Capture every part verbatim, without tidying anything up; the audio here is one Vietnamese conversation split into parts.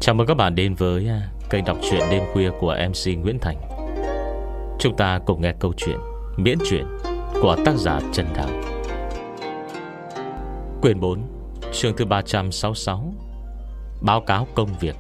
Chào mừng các bạn đến với kênh đọc truyện đêm khuya của em xê Nguyễn Thành. Chúng ta cùng nghe câu chuyện miễn truyện của tác giả Trần Đào. Quyển bốn, chương thứ ba trăm sáu mươi sáu. Báo cáo công việc.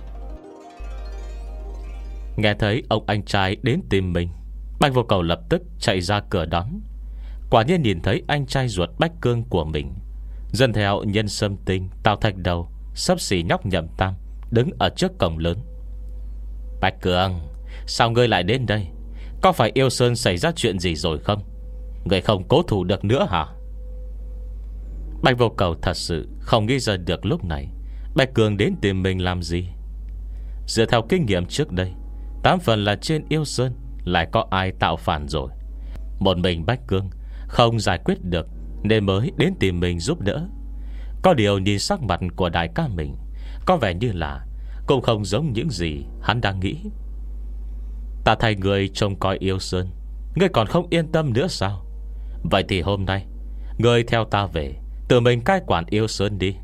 Nghe thấy ông anh trai đến tìm mình, Bạch Vô Cầu lập tức chạy ra cửa đón. Quả nhiên nhìn thấy anh trai ruột Bách Cương của mình, dân theo Nhân Sâm Tinh, Tào Thạch Đầu, xấp xỉ Nhóc Nhậm Tam đứng ở trước cổng lớn. Bách Cương, sao ngươi lại đến đây? Có phải Yêu Sơn xảy ra chuyện gì rồi không? Ngươi không cố thủ được nữa hả? Bạch Vô Cầu thật sự không nghĩ ra được lúc này Bách Cương đến tìm mình làm gì. Dựa theo kinh nghiệm trước đây, tám phần là trên Yêu Sơn lại có ai tạo phản rồi. Một mình Bách Cương không giải quyết được nên mới đến tìm mình giúp đỡ. Có điều nhìn sắc mặt của đại ca mình, có vẻ như là cũng không giống những gì hắn đang nghĩ. Ta thay người trông coi Yêu Sơn, ngươi còn không yên tâm nữa sao? Vậy thì hôm nay ngươi theo ta về, tự mình cai quản Yêu Sơn đi.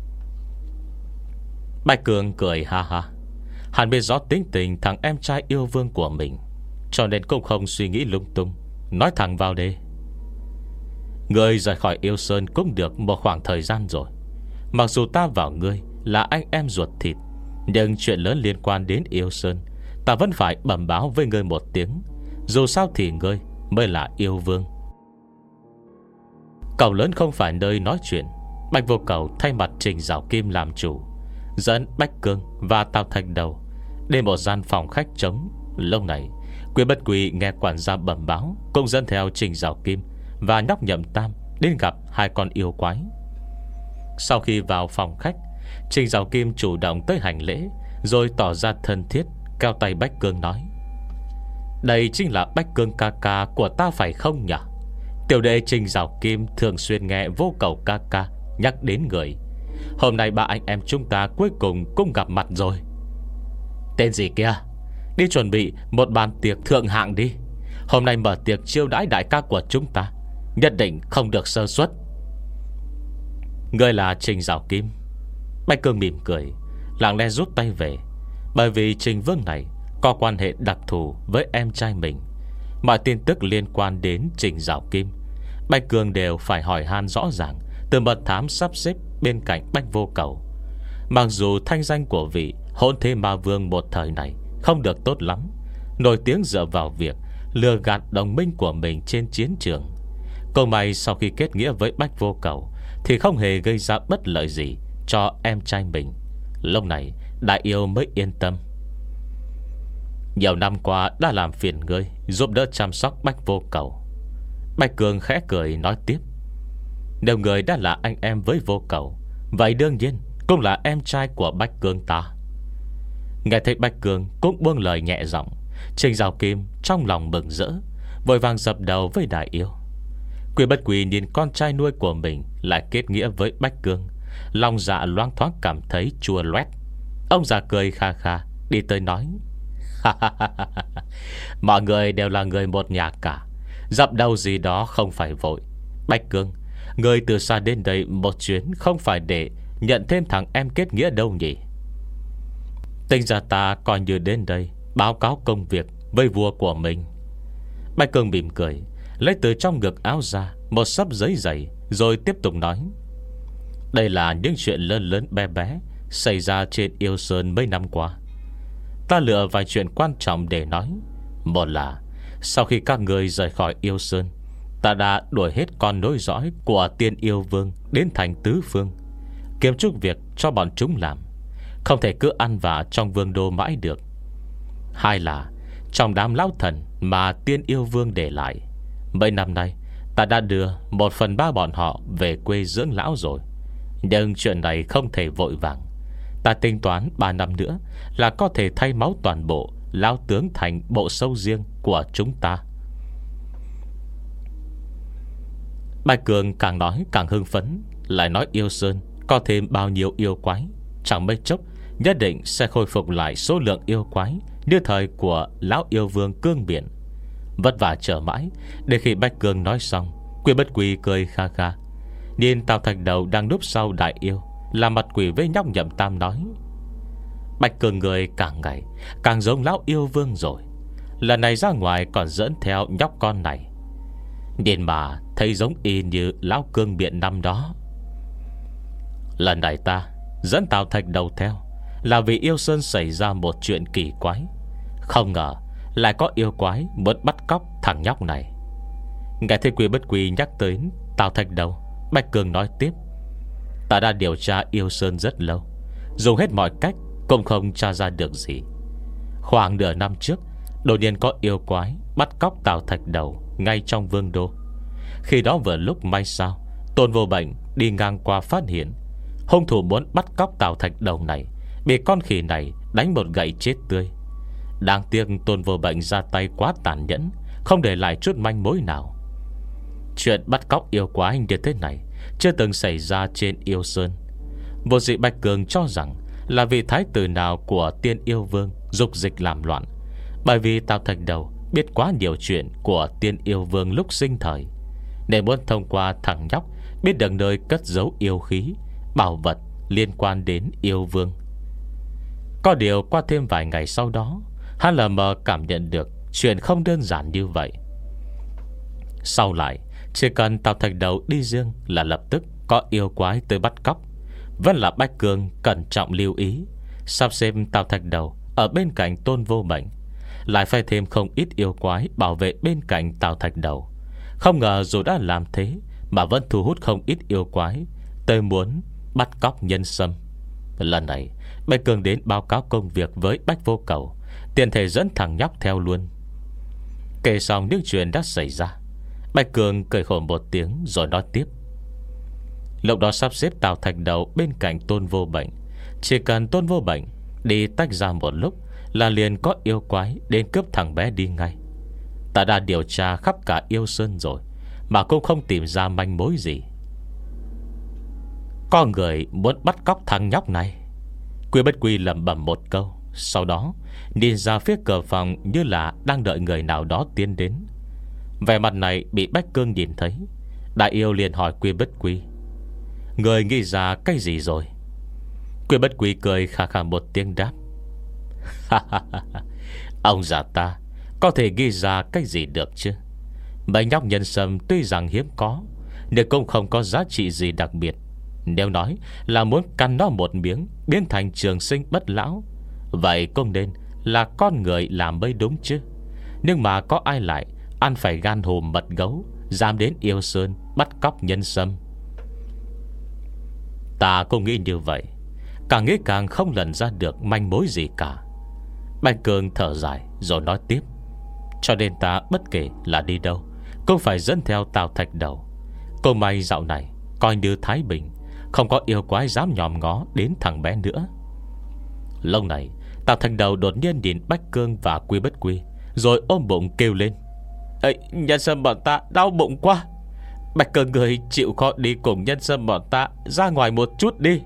Bạch Cường cười ha ha. Hắn biết rõ tính tình thằng em trai yêu vương của mình, cho nên cũng không suy nghĩ lung tung, nói thẳng vào đề. Ngươi rời khỏi Yêu Sơn cũng được một khoảng thời gian rồi. Mặc dù ta và ngươi là anh em ruột thịt, nhưng chuyện lớn liên quan đến Yêu Sơn, ta vẫn phải bẩm báo với ngươi một tiếng. Dù sao thì ngươi mới là yêu vương. Cầu lớn không phải nơi nói chuyện. Bạch Vô Cầu thay mặt Trình Giảo Kim làm chủ, dẫn Bách Cương và Tào Thạch Đầu đến một gian phòng khách trống. Lúc này Quý Bất Quỳ nghe quản gia bẩm báo, cũng dẫn theo Trình Giảo Kim và Nhóc Nhậm Tam đến gặp hai con yêu quái. Sau khi vào phòng khách, Trình Giảo Kim chủ động tới hành lễ, rồi tỏ ra thân thiết, cao tay Bách Cương nói: đây chính là Bách Cương ca ca của ta phải không nhỉ? Tiểu đệ Trình Giảo Kim thường xuyên nghe Vô Cầu ca ca nhắc đến người. Hôm nay ba anh em chúng ta cuối cùng cũng gặp mặt rồi. Tên gì kia? Đi chuẩn bị một bàn tiệc thượng hạng đi. Hôm nay mở tiệc chiêu đãi đại ca của chúng ta, nhất định không được sơ suất. Ngươi là Trình Giảo Kim? Bạch Cương mỉm cười, lặng lẽ rút tay về. Bởi vì Trình Vương này có quan hệ đặc thù với em trai mình, mọi tin tức liên quan đến Trình Giảo Kim Bạch Cương đều phải hỏi han rõ ràng từ mật thám sắp xếp bên cạnh Bạch Vô Cầu. Mặc dù thanh danh của vị hỗn thế ma vương một thời này không được tốt lắm, nổi tiếng dựa vào việc lừa gạt đồng minh của mình trên chiến trường. Câu may sau khi kết nghĩa với Bạch Vô Cầu thì không hề gây ra bất lợi gì cho em trai mình. Lúc này đại yêu mới yên tâm. Nhiều năm qua đã làm phiền ngươi giúp đỡ chăm sóc Bạch Vô Cầu. Bạch Cường khẽ cười nói tiếp: nếu người đã là anh em với Vô Cầu, vậy đương nhiên cũng là em trai của Bạch Cường ta. Nghe thấy Bạch Cường cũng buông lời nhẹ giọng, Trình Giảo Kim trong lòng mừng rỡ, vội vàng dập đầu với đại yêu. Quý Bất Quỳ nhìn con trai nuôi của mình lại kết nghĩa với Bách Cương, lòng dạ loang thoáng cảm thấy chua loét. Ông già cười kha kha đi tới nói: mọi người đều là người một nhà cả, dập đầu gì đó không phải vội. Bách Cương, người từ xa đến đây một chuyến không phải để nhận thêm thằng em kết nghĩa đâu nhỉ? Tính ra ta coi như đến đây báo cáo công việc với vua của mình. Bách Cương mỉm cười, lấy từ trong ngực áo ra một xấp giấy dày, rồi tiếp tục nói: đây là những chuyện lớn lớn bé bé xảy ra trên Yêu Sơn mấy năm qua. Ta lựa vài chuyện quan trọng để nói. Một là sau khi các người rời khỏi Yêu Sơn, ta đã đuổi hết con nối dõi của Tiên Yêu Vương đến thành tứ phương, kiếm chút việc cho bọn chúng làm, không thể cứ ăn vạ trong vương đô mãi được. Hai là trong đám lão thần mà Tiên Yêu Vương để lại, mấy năm nay ta đã đưa một phần ba bọn họ về quê dưỡng lão rồi. Nhưng chuyện này không thể vội vàng. Ta tính toán ba năm nữa là có thể thay máu toàn bộ lão tướng thành bộ sâu riêng của chúng ta. Bạch Cường càng nói càng hưng phấn, lại nói Yêu Sơn có thêm bao nhiêu yêu quái, chẳng mấy chốc nhất định sẽ khôi phục lại số lượng yêu quái như thời của lão yêu vương Cương Biển. Vất vả chờ mãi, để khi Bạch Cường nói xong, Quý Bất Quỳ cười kha kha, nhìn Tào Thạch Đầu đang núp sau đại yêu, là mặt quỷ với Nhóc Nhậm Tam nói: Bạch Cường người càng ngày càng giống lão yêu vương rồi. Lần này ra ngoài còn dẫn theo nhóc con này, nhìn mà thấy giống y như lão cương biện năm đó. Lần này ta dẫn Tào Thạch Đầu theo là vì Yêu Sơn xảy ra một chuyện kỳ quái. Không ngờ lại có yêu quái muốn bắt cóc thằng nhóc này. Nghe thấy Quy Bất Quy nhắc tới Tào Thạch Đầu, Bạch Cường nói tiếp: ta đã điều tra Yêu Sơn rất lâu, dùng hết mọi cách cũng không tra ra được gì. Khoảng nửa năm trước, đột nhiên có yêu quái bắt cóc Tào Thạch Đầu ngay trong vương đô. Khi đó vừa lúc may sao Tôn Vô Bệnh đi ngang qua phát hiện hung thủ muốn bắt cóc Tào Thạch Đầu này bị con khỉ này đánh một gậy chết tươi. Đáng tiếc Tôn Vô Bệnh ra tay quá tàn nhẫn, không để lại chút manh mối nào. Chuyện bắt cóc yêu quái như thế này chưa từng xảy ra trên Yêu Sơn. Vô dị Bạch Cường cho rằng là vị thái tử nào của Tiên Yêu Vương dục dịch làm loạn, bởi vì Tào Thạch Đầu biết quá nhiều chuyện của Tiên Yêu Vương lúc sinh thời, nên muốn thông qua thằng nhóc biết được nơi cất giấu yêu khí, bảo vật liên quan đến yêu vương. Có điều qua thêm vài ngày sau đó, hắn lờ mờ cảm nhận được chuyện không đơn giản như vậy. Sau lại, chỉ cần Tào Thạch Đầu đi riêng là lập tức có yêu quái tới bắt cóc. Vẫn là Bạch Cường cẩn trọng lưu ý, sắp xếp Tào Thạch Đầu ở bên cạnh Tôn Vô Bệnh, lại phải thêm không ít yêu quái bảo vệ bên cạnh Tào Thạch Đầu. Không ngờ dù đã làm thế mà vẫn thu hút không ít yêu quái tới muốn bắt cóc nhân sâm. Lần này Bạch Cường đến báo cáo công việc với Bách Vô Cầu, tiện thể dẫn thằng nhóc theo luôn. Kể xong những chuyện đã xảy ra, Bạch Cường cười khổ một tiếng rồi nói tiếp: lúc đó sắp xếp Tào Thạch Đầu bên cạnh Tôn Vô Bệnh, chỉ cần Tôn Vô Bệnh đi tách ra một lúc là liền có yêu quái đến cướp thằng bé đi ngay. Ta đã điều tra khắp cả Yêu Sơn rồi mà cũng không tìm ra manh mối gì. Có người muốn bắt cóc thằng nhóc này. Quy Bất Quy lẩm bẩm một câu, sau đó nhìn ra phía cửa phòng như là đang đợi người nào đó tiến đến. Vẻ mặt này bị Bách Cương nhìn thấy, Đại Yêu liền hỏi Quy Bất Quy: người nghĩ ra cái gì rồi? Quy Bất Quy cười khà khà một tiếng đáp: ông già ta có thể ghi ra cái gì được chứ? Mấy nhóc nhân sâm tuy rằng hiếm có, nhưng cũng không có giá trị gì đặc biệt. Nếu nói là muốn căn nó một miếng biến thành trường sinh bất lão, vậy cũng nên là con người làm mới đúng chứ. Nhưng mà có ai lại ăn phải gan hùm mật gấu, dám đến Yêu Sơn bắt cóc nhân sâm? Ta cũng nghĩ như vậy, càng nghĩ càng không lần ra được manh mối gì cả. Bạch Cường thở dài rồi nói tiếp: cho nên ta bất kể là đi đâu cũng phải dẫn theo Tào Thạch Đầu. Cô may dạo này coi như thái bình, không có yêu quái dám nhòm ngó đến thằng bé nữa. Lâu này Tào Thạch Đầu đột nhiên nhìn Bách Cương và Quy Bất Quy, rồi ôm bụng kêu lên: Ê, nhân sâm bọn ta đau bụng quá. Bạch Cương người chịu khó đi cùng nhân sâm bọn ta ra ngoài một chút đi.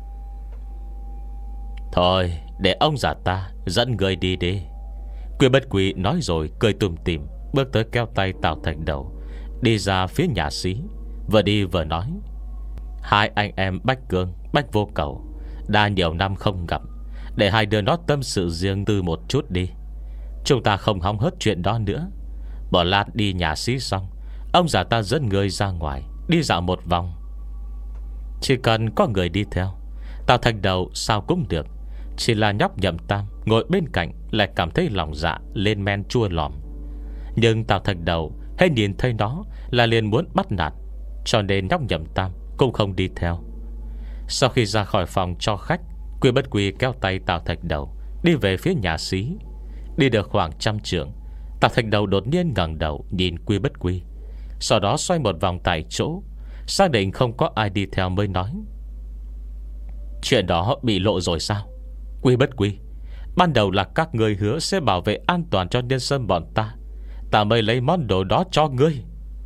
Thôi để ông già ta dẫn người đi đi. Quy Bất Quy nói rồi cười tùm tìm, bước tới kéo tay Tào Thạch Đầu đi ra phía nhà xí. Vừa đi vừa nói: hai anh em Bách Cương, Bách Vô Cầu đã nhiều năm không gặp, để hai đứa nó tâm sự riêng tư một chút đi. Chúng ta không hóng hớt chuyện đó nữa. Bỏ lát đi nhà xí xong, ông già ta dẫn người ra ngoài đi dạo một vòng. Chỉ cần có người đi theo, Tào Thạch Đầu sao cũng được. Chỉ là nhóc Nhậm Tam ngồi bên cạnh lại cảm thấy lòng dạ lên men chua lòm. Nhưng Tào Thạch Đầu hay nhìn thấy nó là liền muốn bắt nạt, cho nên nhóc Nhậm Tam cũng không đi theo. Sau khi ra khỏi phòng cho khách, Quy Bất Quy kéo tay Tào Thạch Đầu đi về phía nhà xí. Đi được khoảng trăm trượng, Tào Thạch Đầu đột nhiên ngẩng đầu nhìn Quy Bất Quy, sau đó xoay một vòng tại chỗ, xác định không có ai đi theo mới nói: chuyện đó bị lộ rồi sao? Quy Bất Quy, ban đầu là các người hứa sẽ bảo vệ an toàn cho nhân sâm bọn ta, ta mới lấy món đồ đó cho ngươi.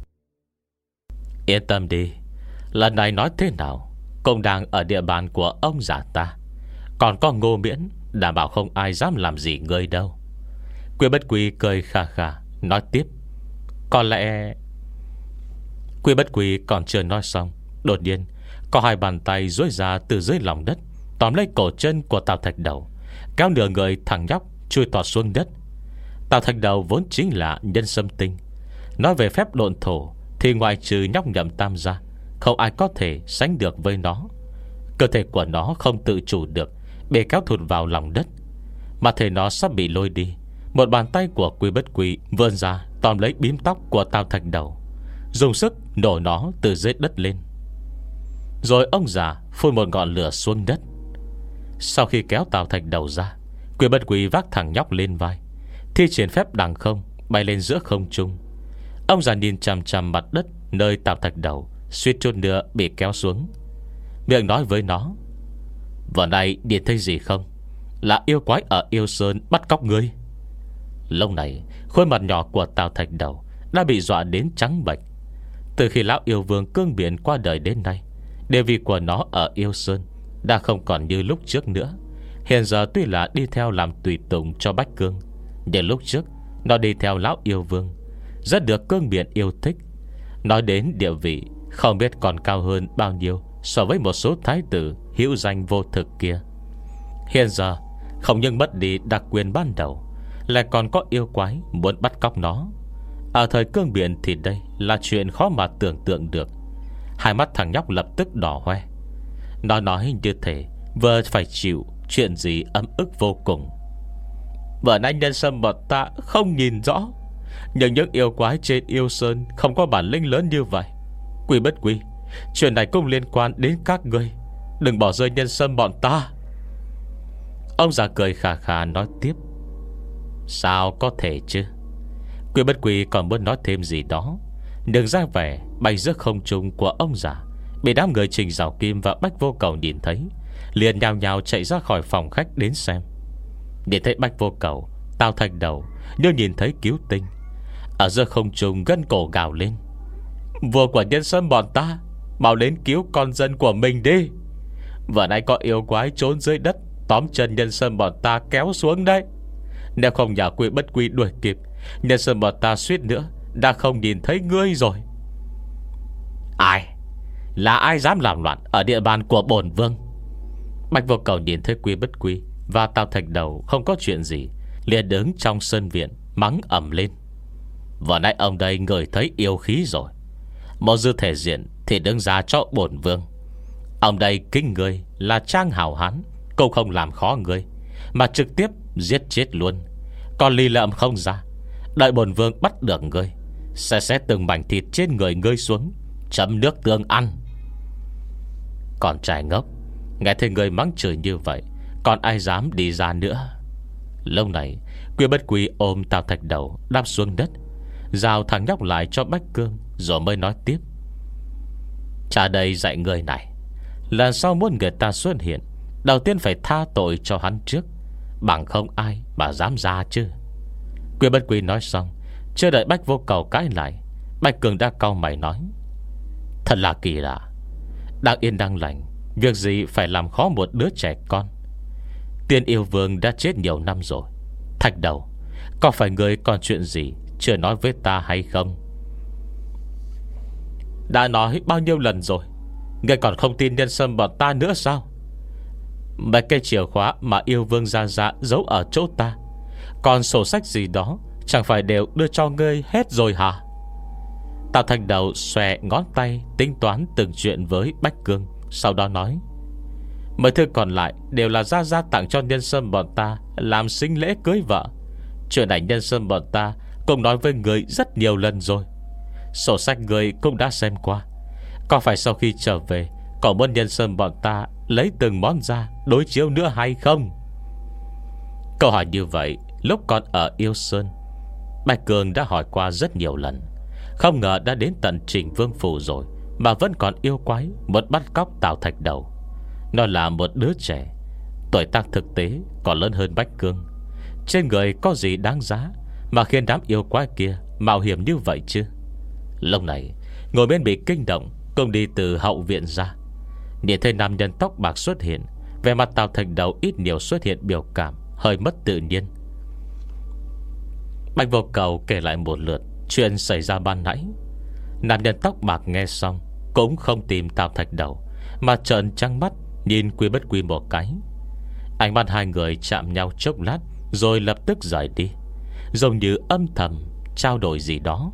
Yên tâm đi, lần này nói thế nào cũng đang ở địa bàn của ông già ta, còn có Ngô Miễn đảm bảo không ai dám làm gì ngươi đâu. Quy Bất Quy cười khà khà nói tiếp: có lẽ... Quy Bất Quy còn chưa nói xong, đột nhiên có hai bàn tay duỗi ra từ dưới lòng đất, tóm lấy cổ chân của Tào Thạch Đầu, kéo nửa người thằng nhóc chui tọt xuống đất. Tào Thạch Đầu vốn chính là nhân sâm tinh. Nói về phép độn thổ thì ngoài trừ nhóc Nhậm Tam ra, không ai có thể sánh được với nó. Cơ thể của nó không tự chủ được, bị kéo thụt vào lòng đất. Mà thể nó sắp bị lôi đi. Một bàn tay của Quy Bất Quy vươn ra tóm lấy bím tóc của Tào Thạch Đầu, dùng sức nổ nó từ dưới đất lên. Rồi ông già phun một ngọn lửa xuống đất. Sau khi kéo Tào Thạch Đầu ra, Quy Bất Quy vác thằng nhóc lên vai, thi triển phép đằng không, bay lên giữa không trung. Ông già nhìn chằm chằm mặt đất nơi Tào Thạch Đầu suýt chút nữa bị kéo xuống, miệng nói với nó: "Vừa nay nhìn thấy gì không? Là yêu quái ở Yêu Sơn bắt cóc ngươi." Lúc này khuôn mặt nhỏ của Tào Thạch Đầu đã bị dọa đến trắng bệch. Từ khi lão yêu vương cương biển qua đời đến nay, địa vị của nó ở Yêu Sơn đã không còn như lúc trước nữa. Hiện giờ tuy là đi theo làm tùy tùng cho Bách Cương, nhưng lúc trước nó đi theo lão yêu vương, rất được cương biển yêu thích. Nói đến địa vị, không biết còn cao hơn bao nhiêu so với một số thái tử hữu danh vô thực kia. Hiện giờ không những mất đi đặc quyền ban đầu, lại còn có yêu quái muốn bắt cóc nó. Ở thời cương biển thì đây là chuyện khó mà tưởng tượng được. Hai mắt thằng nhóc lập tức đỏ hoe. Nó nói như thế vừa phải chịu chuyện gì ấm ức vô cùng. Vừa nay nhân sâm bọn ta không nhìn rõ, nhưng những yêu quái trên Yêu Sơn không có bản lĩnh lớn như vậy. Quy Bất Quy, chuyện này cũng liên quan đến các ngươi, đừng bỏ rơi nhân sâm bọn ta. Ông già cười khà khà nói tiếp: "Sao có thể chứ?" Quy Bất Quy còn muốn nói thêm gì đó, nhưng ra vẻ bay giữa không trung của ông già bị đám người Trình Giảo Kim và Bách Vô Cầu nhìn thấy, liền nhào nhào chạy ra khỏi phòng khách đến xem. Nhìn thấy Bách Vô Cầu, Tào Thạch Đầu như nhìn thấy cứu tinh, ở giữa không trung gân cổ gào lên: "Vua của nhân sâm bọn ta, mau đến cứu con dân của mình đi! Vừa nãy có yêu quái trốn dưới đất, tóm chân nhân sâm bọn ta kéo xuống đây. Nếu không nhờ Quy Bất Quy đuổi kịp, nhân sâm bọn ta suýt nữa đã không nhìn thấy ngươi rồi." "Ai? Là ai dám làm loạn ở địa bàn của bổn vương?" Bạch Vô Cầu nhìn thấy Quy Bất Quy và Tào Thạch Đầu không có chuyện gì, liền đứng trong sân viện mắng ầm lên: "Vừa nãy ông đây ngửi thấy yêu khí rồi, một dư thể diện thì đứng ra cho bổn vương. Ông đây kính ngươi là trang hảo hán, cũng không làm khó ngươi, mà trực tiếp giết chết luôn. Còn lì lợm không ra, đợi bổn vương bắt được ngươi, sẽ xé từng mảnh thịt trên người ngươi xuống, chấm nước tương ăn." Còn trai ngốc, nghe thấy người mắng chửi như vậy, còn ai dám đi ra nữa. Lúc này Quy Bất Quy ôm Tào Thạch Đầu đáp xuống đất, giao thằng nhóc lại cho Bách Cương, rồi mới nói tiếp: "Cha đây dạy người này, lần sau muốn người ta xuất hiện, đầu tiên phải tha tội cho hắn trước, bằng không ai mà dám ra chứ." Quy Bất Quy nói xong, chưa đợi Bách Vô Cầu cãi lại, Bách Cương đã cau mày nói: "Thật là kỳ lạ, đang yên đang lành, việc gì phải làm khó một đứa trẻ con. Tiên yêu vương đã chết nhiều năm rồi. Thạch Đầu, có phải người còn chuyện gì chưa nói với ta hay không?" "Đã nói bao nhiêu lần rồi, người còn không tin nhân sâm bọn ta nữa sao? Mấy cây chìa khóa mà yêu vương ra dạ giấu ở chỗ ta, còn sổ sách gì đó chẳng phải đều đưa cho ngươi hết rồi hả?" Tào Thạch Đầu xòe ngón tay tính toán từng chuyện với Bách Cương, sau đó nói: "Mấy thứ còn lại đều là Gia Gia tặng cho nhân sâm bọn ta làm sinh lễ cưới vợ. Chuyện này nhân sâm bọn ta cũng nói với người rất nhiều lần rồi. Sổ sách người cũng đã xem qua. Có phải sau khi trở về còn muốn nhân sâm bọn ta lấy từng món ra đối chiếu nữa hay không?" Câu hỏi như vậy lúc còn ở Yêu Sơn, Bạch Cường đã hỏi qua rất nhiều lần. Không ngờ đã đến tận Trình Vương Phủ rồi mà vẫn còn yêu quái muốn bắt cóc Tào Thạch Đầu. Nó là một đứa trẻ, tuổi tác thực tế còn lớn hơn Bách Cương. Trên người có gì đáng giá mà khiến đám yêu quái kia mạo hiểm như vậy chứ? Lúc này ngồi bên bị kinh động cũng đi từ hậu viện ra, nhìn thấy nam nhân tóc bạc xuất hiện, vẻ mặt Tào Thạch Đầu ít nhiều xuất hiện biểu cảm hơi mất tự nhiên. Bạch Vô Cầu kể lại một lượt chuyện xảy ra ban nãy. Nam nhân tóc bạc nghe xong cũng không tìm Tào Thạch Đầu, mà trợn trắng mắt nhìn Quy Bất Quy một cái. Ánh mắt hai người chạm nhau chốc lát, rồi lập tức rời đi, giống như âm thầm trao đổi gì đó.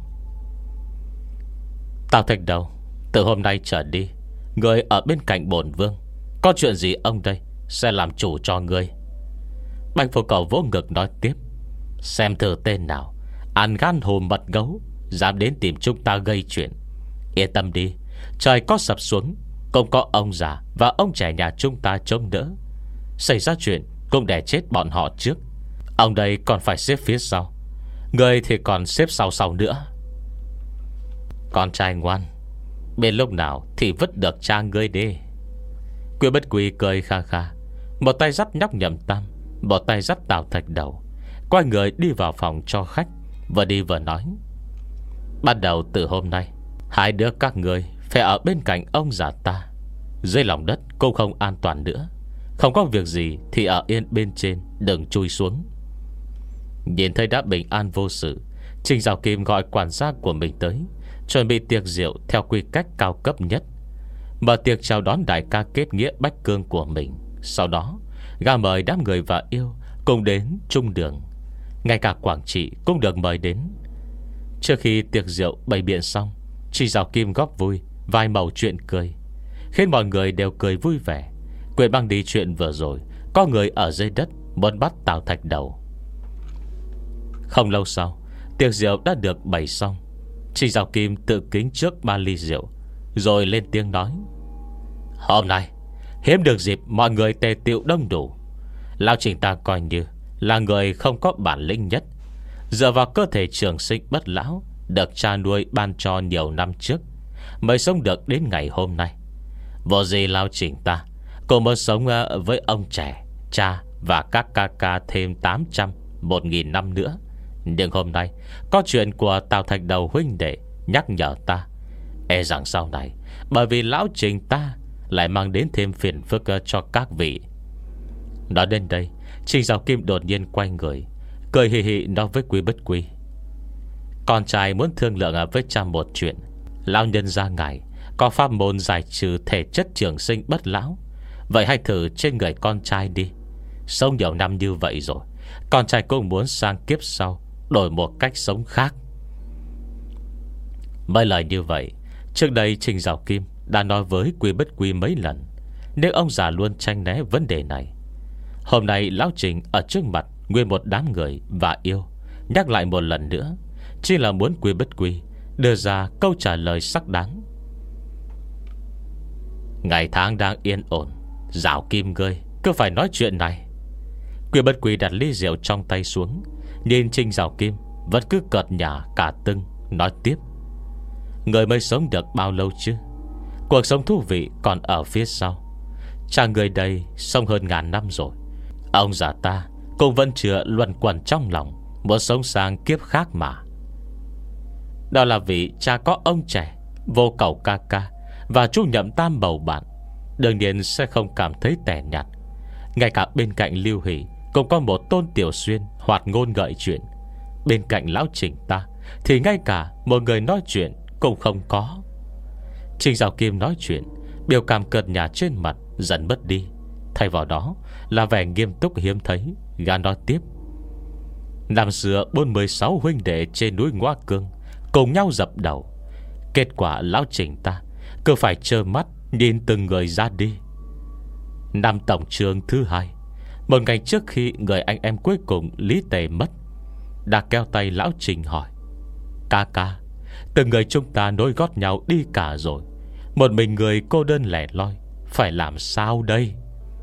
Tào Thạch Đầu, từ hôm nay trở đi, người ở bên cạnh bổn vương, có chuyện gì ông đây sẽ làm chủ cho ngươi. Bạch Vô Cầu vỗ ngực nói tiếp: Xem thử tên nào ăn gan hùm mật gấu dám đến tìm chúng ta gây chuyện. Yên tâm đi, trời có sập xuống cũng có ông già và ông trẻ nhà chúng ta chống đỡ. Xảy ra chuyện cũng để chết bọn họ trước. Ông đây còn phải xếp phía sau, người thì còn xếp sau sau nữa. Con trai ngoan, bên lúc nào thì vứt được cha ngươi đi. Quy Bất Quy cười kha kha, một tay dắt nhóc Nhậm Tam, một tay dắt Tào Thạch Đầu, quay người đi vào phòng cho khách, vừa đi vừa nói: Bắt đầu từ hôm nay, hai đứa các ngươi phải ở bên cạnh ông già ta. Dưới lòng đất cũng không an toàn nữa. Không có việc gì thì ở yên bên trên, đừng chui xuống. Nhìn thấy đã bình an vô sự, Trình Giảo Kim gọi quản gia của mình tới, chuẩn bị tiệc rượu theo quy cách cao cấp nhất, mở tiệc chào đón đại ca kết nghĩa Bách Cương của mình. Sau đó gã mời đám người và yêu cùng đến chung đường. Ngay cả Quảng Trị cũng được mời đến. Trước khi tiệc rượu bày biện xong, Trình Giảo Kim góp vui vài mẩu chuyện cười, khiến mọi người đều cười vui vẻ, quên băng đi chuyện vừa rồi có người ở dưới đất muốn bắt Tào Thạch Đầu. Không lâu sau, tiệc rượu đã được bày xong. Trình Giảo Kim tự kính trước ba ly rượu, rồi lên tiếng nói: Hôm nay hiếm được dịp mọi người tề tựu đông đủ. Lão Trình ta coi như là người không có bản lĩnh nhất, dựa vào cơ thể trường sinh bất lão được cha nuôi ban cho nhiều năm trước, mới sống được đến ngày hôm nay. Vô gì Lão Trình ta cũng muốn sống với ông trẻ, cha và các ca ca thêm tám trăm, một nghìn năm nữa. Nhưng hôm nay có chuyện của Tào Thạch Đầu huynh đệ nhắc nhở ta, e rằng sau này bởi vì Lão Trình ta lại mang đến thêm phiền phức cho các vị. Nói đến đây, Trình Giảo Kim đột nhiên quay người, cười hì hì nói với Quý Bất Quy: Con trai muốn thương lượng với cha một chuyện. Lão nhân gia ngài có pháp môn giải trừ thể chất trường sinh bất lão, vậy hãy thử trên người con trai đi. Sống nhiều năm như vậy rồi, con trai cũng muốn sang kiếp sau đổi một cách sống khác. Mấy lời như vậy trước đây Trình Giảo Kim đã nói với Quý Bất Quy mấy lần, nhưng ông già luôn tranh né vấn đề này. Hôm nay Lão Trình ở trước mặt nguyên một đám người và yêu nhắc lại một lần nữa, chỉ là muốn Quý Bất Quy đưa ra câu trả lời xác đáng. Ngày tháng đang yên ổn, Giảo Kim ngươi cứ phải nói chuyện này. Quý Bất Quy đặt ly rượu trong tay xuống, nhìn Trình Giảo Kim vẫn cứ cợt nhả cả tưng, nói tiếp: Người mới sống được bao lâu chứ? Cuộc sống thú vị còn ở phía sau. Cha người đây sống hơn ngàn năm rồi, ông già ta cũng vẫn chưa luẩn quẩn trong lòng muốn sống sang kiếp khác mà. Đó là vì cha có ông trẻ, Vô Cầu ca ca và chú Nhậm Tam bầu bạn, đương nhiên sẽ không cảm thấy tẻ nhạt. Ngay cả bên cạnh Lưu Hỷ cũng có một Tôn Tiểu Xuyên hoạt ngôn gợi chuyện. Bên cạnh Lão Trình ta thì ngay cả một người nói chuyện cũng không có. Trình Giảo Kim nói chuyện, biểu cảm cợt nhả trên mặt dần mất đi, thay vào đó là vẻ nghiêm túc hiếm thấy. Gã nói tiếp: Năm xưa bốn mươi sáu huynh đệ trên núi Ngoa Cương cùng nhau dập đầu, kết quả Lão Trình ta cứ phải trơ mắt nhìn từng người ra đi. Năm tổng chương thứ hai, một ngày trước khi người anh em cuối cùng Lý Tề mất, đã kéo tay Lão Trình hỏi: Ca ca, từng người chúng ta nối gót nhau đi cả rồi, một mình người cô đơn lẻ loi, phải làm sao đây?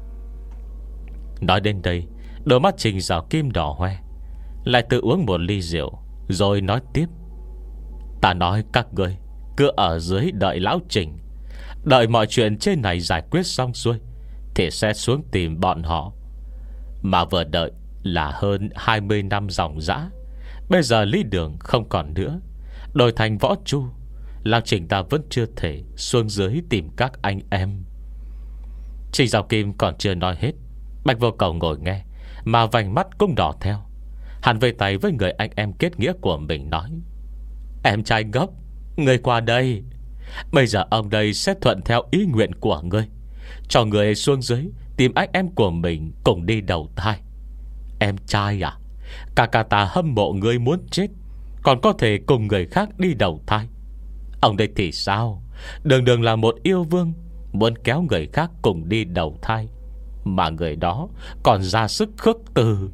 Nói đến đây, đôi mắt Trình Giảo Kim đỏ hoe, lại tự uống một ly rượu, rồi nói tiếp: Ta nói các người cứ ở dưới đợi Lão Trình, đợi mọi chuyện trên này giải quyết xong xuôi thì sẽ xuống tìm bọn họ. Mà vừa đợi là hơn hai mươi năm dòng dã. Bây giờ Lý Đường không còn nữa, đổi thành Võ Chu, Lão Trình ta vẫn chưa thể xuống dưới tìm các anh em. Trình Giảo Kim còn chưa nói hết, Bạch Vô Cầu ngồi nghe mà vành mắt cũng đỏ theo. Hắn vây tay với người anh em kết nghĩa của mình nói: Em trai ngốc, người qua đây. Bây giờ ông đây sẽ thuận theo ý nguyện của ngươi, cho người xuống dưới tìm anh em của mình cùng đi đầu thai. Em trai à, cả cả ta hâm mộ người muốn chết, còn có thể cùng người khác đi đầu thai. Ông đây thì sao? Đường đường là một yêu vương, muốn kéo người khác cùng đi đầu thai, mà người đó còn ra sức khước từ.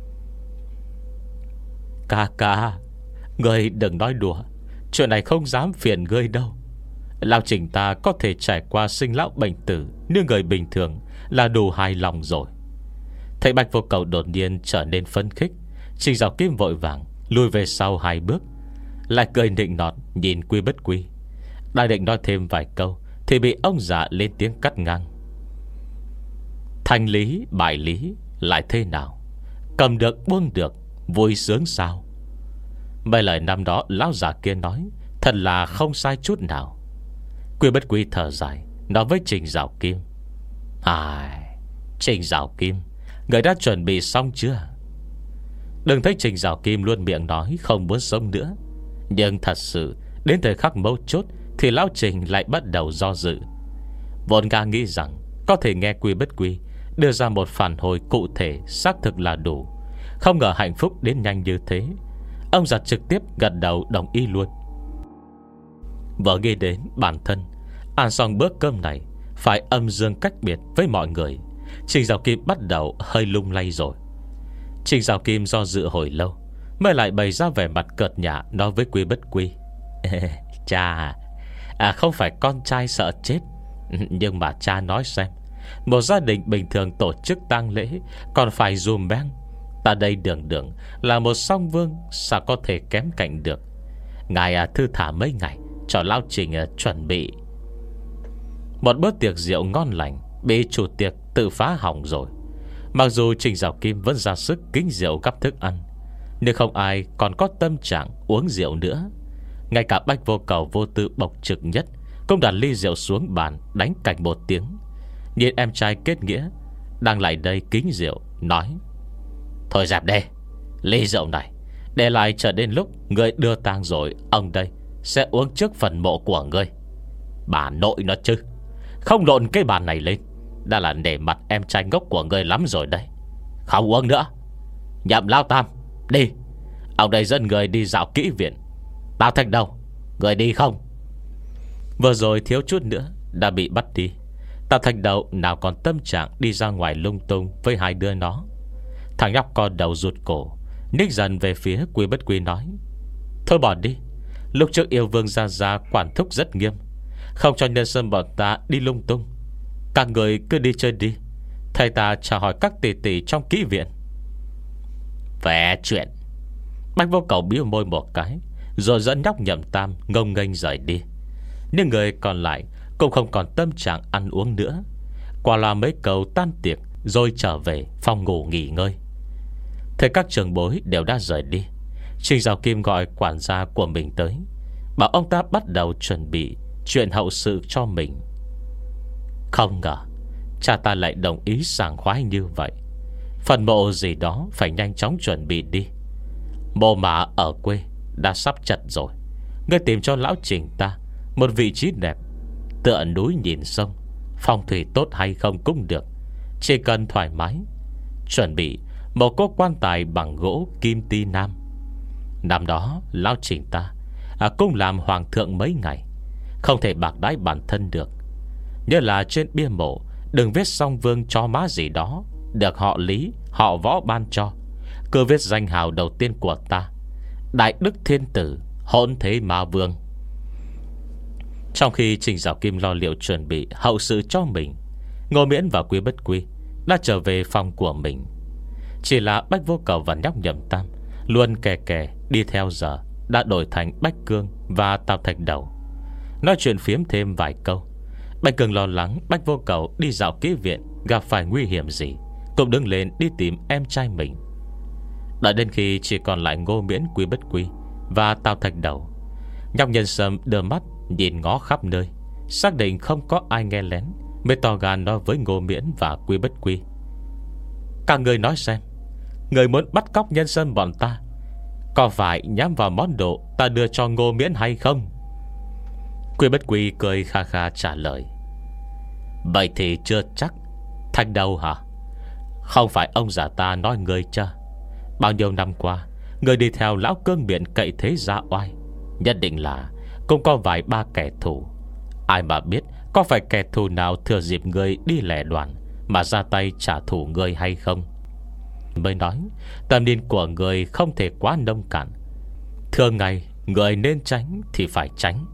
Ca ca, người đừng nói đùa, chuyện này không dám phiền ngươi đâu. Lão Trình ta có thể trải qua sinh lão bệnh tử như người bình thường là đủ hài lòng rồi. Thấy Bạch Vô Cầu đột nhiên trở nên phấn khích, Trình Giảo Kim vội vàng lùi về sau hai bước, lại cười nịnh nọt nhìn Quy Bất Quy. Đã định nói thêm vài câu thì bị ông già lên tiếng cắt ngang. Thành lý bại lý lại thế nào? Cầm được buông được, vui sướng sao? Mấy lời năm đó lão già kia nói thật là không sai chút nào. Quy Bất Quy thở dài nói với Trình Giảo Kim: Ai, Trình Giảo Kim, người đã chuẩn bị xong chưa? Đừng thấy Trình Giảo Kim luôn miệng nói không muốn sống nữa, nhưng thật sự đến thời khắc mấu chốt thì lão Trình lại bắt đầu do dự. Vốn gã nghĩ rằng có thể nghe Quy Bất Quy đưa ra một phản hồi cụ thể xác thực là đủ, không ngờ hạnh phúc đến nhanh như thế. Ông già trực tiếp gật đầu đồng ý luôn. Vợ nghĩ đến bản thân ăn xong bữa cơm này phải âm dương cách biệt với mọi người, Trình Giảo Kim bắt đầu hơi lung lay rồi. Trình Giảo Kim do dự hồi lâu mới lại bày ra vẻ mặt cợt nhả nói với Quy Bất Quy: Cha à, không phải con trai sợ chết, nhưng mà cha nói xem, một gia đình bình thường tổ chức tang lễ còn phải dùm beng, ta đây đường đường là một song vương, sao có thể kém cạnh được. Ngài à, thư thả mấy ngày cho lão Trình à, chuẩn bị một bữa tiệc rượu ngon lành bị chủ tiệc tự phá hỏng rồi. Mặc dù Trình Giảo Kim vẫn ra sức kính rượu gắp thức ăn, nhưng không ai còn có tâm trạng uống rượu nữa. Ngay cả Bạch Vô Cầu vô tư bộc trực nhất cũng đặt ly rượu xuống bàn đánh cạch một tiếng, nhìn em trai kết nghĩa đang lại đây kính rượu, nói: Thôi dẹp đây, ly rượu này để lại chờ đến lúc người đưa tang rồi, ông đây sẽ uống trước phần mộ của ngươi. Bà nội nó chứ, không lộn cái bàn này lên đã là nể mặt em trai ngốc của ngươi lắm rồi đây. Không uống nữa. Nhậm Lao Tam, đi. Ông đây dẫn người đi dạo kỹ viện. Tao Thạch Đầu, người đi không? Vừa rồi thiếu chút nữa đã bị bắt đi. Tao Thạch Đầu nào còn tâm trạng đi ra ngoài lung tung với hai đứa nó. Thằng nhóc con đầu rụt cổ nhích dần về phía Quy Bất Quy nói: Thôi bỏ đi, lúc trước yêu vương ra ra quản thúc rất nghiêm, không cho nhân dân bọn ta đi lung tung. Các người cứ đi chơi đi, thầy ta chào hỏi các tỷ tỷ trong kỹ viện. Vẽ chuyện. Bạch Vô Cầu bĩu môi một cái, rồi dẫn nhóc Nhậm Tam ngông nghênh rời đi. Nhưng người còn lại cũng không còn tâm trạng ăn uống nữa, quả là mấy câu tan tiệc rồi trở về phòng ngủ nghỉ ngơi. Thấy các trưởng bối đều đã rời đi, Trình Giảo Kim gọi quản gia của mình tới, bảo ông ta bắt đầu chuẩn bị chuyện hậu sự cho mình. Không ngờ cha ta lại đồng ý sảng khoái như vậy. Phần mộ gì đó phải nhanh chóng chuẩn bị đi. Mộ mả ở quê đã sắp chật rồi, ngươi tìm cho lão Trình ta một vị trí đẹp, tựa núi nhìn sông, phong thủy tốt hay không cũng được, chỉ cần thoải mái. Chuẩn bị một cỗ quan tài bằng gỗ kim ti nam. Năm đó lão Trình ta à, cũng làm hoàng thượng mấy ngày, không thể bạc đãi bản thân được. Nhớ là trên bia mộ đừng viết song vương cho má gì đó, được họ Lý họ Võ ban cho, cứ viết danh hào đầu tiên của ta: Đại Đức Thiên Tử Hỗn Thế Ma Vương. Trong khi Trình Giảo Kim lo liệu chuẩn bị hậu sự cho mình, Ngô Miễn và Quy Bất Quy đã trở về phòng của mình. Chỉ là Bạch Vô Cầu và nhóc Nhậm Tam luôn kè kè đi theo giờ đã đổi thành Bách Cương và Tào Thạch Đầu. Nói chuyện phiếm thêm vài câu, Bạch Cương lo lắng Bạch Vô Cầu đi dạo kỹ viện gặp phải nguy hiểm gì, cũng đứng lên đi tìm em trai mình. Đợi đến khi chỉ còn lại Ngô Miễn, Quy Bất Quy và Tào Thạch Đầu, nhóc Nhân Sâm đưa mắt nhìn ngó khắp nơi, xác định không có ai nghe lén, mới to gan nói với Ngô Miễn và Quy Bất Quy: Các người nói xem, người muốn bắt cóc nhân dân bọn ta có phải nhắm vào món đồ ta đưa cho Ngô Miễn hay không? Quy Bất Quy cười kha kha trả lời: Vậy thì chưa chắc. Thanh Đầu hả? Không phải ông già ta nói người chứ? Bao nhiêu năm qua, người đi theo lão cương biện cậy thế ra oai, nhất định là cũng có vài ba kẻ thù. Ai mà biết có phải kẻ thù nào thừa dịp người đi lẻ đoàn mà ra tay trả thù người hay không? Mới nói tầm nhìn của người không thể quá nông cạn. Thường ngày người nên tránh thì phải tránh.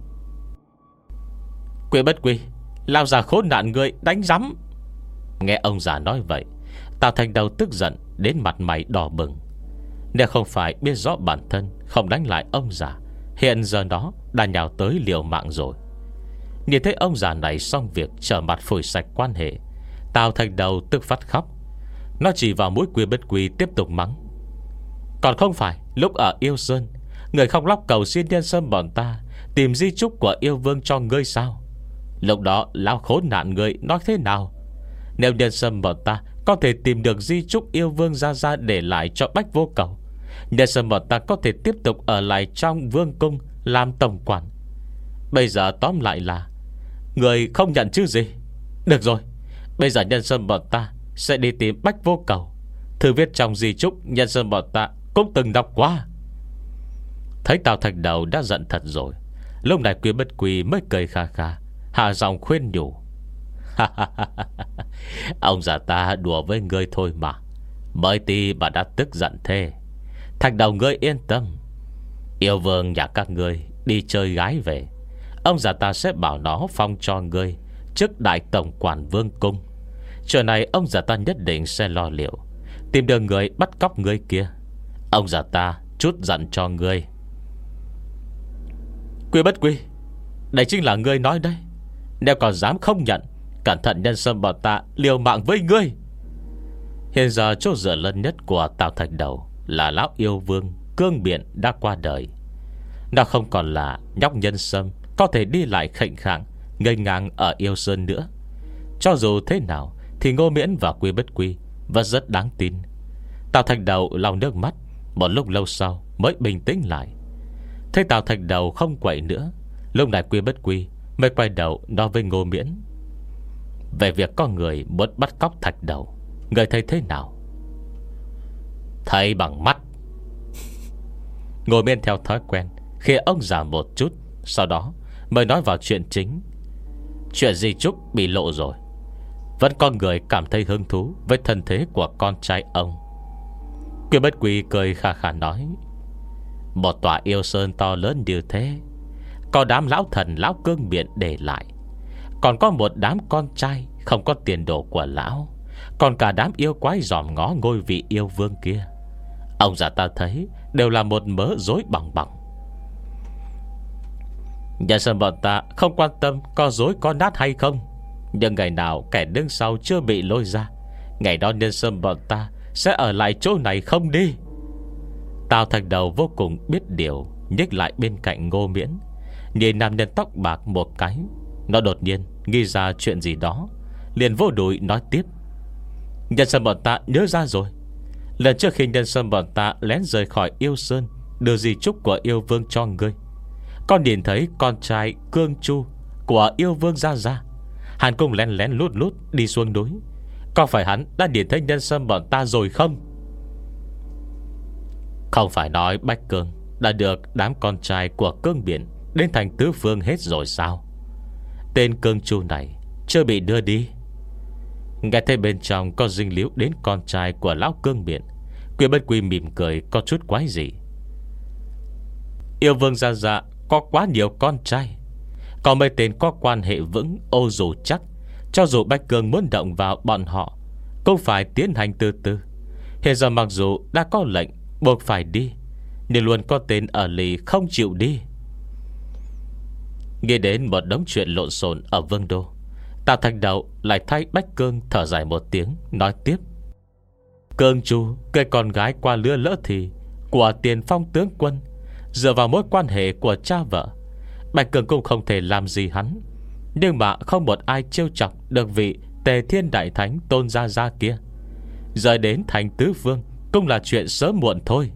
Quy Bất Quy, lao già khốn nạn người đánh rắm. Nghe ông già nói vậy, Tào Thành Đầu tức giận đến mặt mày đỏ bừng. Nếu không phải biết rõ bản thân không đánh lại ông già, hiện giờ đó đã nhào tới liều mạng rồi. Nhìn thấy ông già này xong việc trở mặt phủi sạch quan hệ, Tào Thành Đầu tức phát khóc. Nó chỉ vào mũi Quy Bất Quy tiếp tục mắng: còn không phải lúc ở Yêu Sơn, người không lóc cầu xin nhân sâm bọn ta tìm di chúc của yêu vương cho ngươi sao? Lúc đó lão khốn nạn người nói thế nào? Nếu nhân sâm bọn ta có thể tìm được di chúc yêu vương ra ra để lại cho Bách Vô Cầu, nhân sâm bọn ta có thể tiếp tục ở lại trong vương cung làm tổng quản. Bây giờ tóm lại là người không nhận chứ gì. Được rồi, bây giờ nhân sâm bọn ta sẽ đi tìm Bách Vô Cầu. Thư viết trong di chúc nhân sâm bọn ta cũng từng đọc qua. Thấy Tào Thành Đầu đã giận thật rồi, lúc này Quy Bất Quy mới cười kha kha, hạ giọng khuyên nhủ: ông già ta đùa với ngươi thôi mà, mới tí mà đã tức giận thế. Thành Đầu ngươi yên tâm, yêu vương nhà các ngươi đi chơi gái về, ông già ta sẽ bảo nó phong cho ngươi chức đại tổng quản vương cung. Chuyện này ông già ta nhất định sẽ lo liệu, tìm được người bắt cóc ngươi kia. Ông già ta chút giận cho ngươi. Quy Bất Quy, đây chính là ngươi nói đấy. Nếu còn dám không nhận, cẩn thận nhân sâm bọn ta liều mạng với ngươi. Hiện giờ chỗ dựa lớn nhất của Tào Thành Đầu là lão yêu vương Cương Biện đã qua đời. Nó không còn là nhóc nhân sâm có thể đi lại khệnh khạng ngây ngang ở Yêu Sơn nữa. Cho dù thế nào thì Ngô Miễn và Quy Bất Quy vẫn rất đáng tin. Tào Thành Đầu lau nước mắt, một lúc lâu sau mới bình tĩnh lại. Thấy Tào Thành Đầu không quậy nữa, lúc này Quy Bất Quy mới quay đầu nói với Ngô Miễn: về việc có người muốn bắt cóc Thạch Đầu, người thấy thế nào? Thấy bằng mắt. Ngô Miễn theo thói quen khi ông già một chút, sau đó mới nói vào chuyện chính. Chuyện di chúc bị lộ rồi, vẫn có người cảm thấy hứng thú với thân thế của con trai ông. Quy Bất Quy cười khà khà nói: một tòa Yêu Sơn to lớn như thế, có đám lão thần lão cương biện để lại, còn có một đám con trai không có tiền đồ của lão, còn cả đám yêu quái dòm ngó ngôi vị yêu vương kia. Ông già ta thấy đều là một mớ rối bòng bòng. Nhà sân bọn ta không quan tâm có dối có nát hay không, nhưng ngày nào kẻ đứng sau chưa bị lôi ra, ngày đó nhân sâm bọn ta sẽ ở lại chỗ này không đi. Tào Thành Đầu vô cùng biết điều, nhích lại bên cạnh Ngô Miễn, nhìn nam nhân tóc bạc một cái. Nó đột nhiên nghi ra chuyện gì đó, liền vô đùi nói tiếp: nhân sâm bọn ta nhớ ra rồi. Lần trước khi nhân sâm bọn ta lén rời khỏi Yêu Sơn, đưa di chúc của yêu vương cho ngươi, con nhìn thấy con trai Cương Chu của yêu vương ra ra, hắn cũng lén lén lút lút đi xuống núi. Có phải hắn đã nhìn thấy nhân sâm bọn ta rồi không? Không phải nói Bách Cương đã được đám con trai của Cương Biển đến thành tứ phương hết rồi sao? Tên Cương Chu này chưa bị đưa đi. Nghe thấy bên trong có dinh líu đến con trai của lão Cương Biển, Quy Bất Quy mỉm cười có chút quái dị. Yêu vương gia dạ có quá nhiều con trai, có mấy tên có quan hệ vững ô dù chắc, cho dù Bách Cương muốn động vào bọn họ cũng phải tiến hành từ từ. Hiện giờ mặc dù đã có lệnh buộc phải đi, nhưng luôn có tên ở lì không chịu đi. Nghĩ đến một đống chuyện lộn xộn ở Vương Đô, Tào Thành Đầu lại thay Bách Cương thở dài một tiếng, nói tiếp: Cương Chu cây con gái qua lứa lỡ thì của Tiền Phong tướng quân, dựa vào mối quan hệ của cha vợ, Bạch Cương cũng không thể làm gì hắn. Nhưng mà không một ai trêu chọc được vị Tề Thiên Đại Thánh Tôn Gia Gia kia. Rời đến thành tứ phương cũng là chuyện sớm muộn thôi.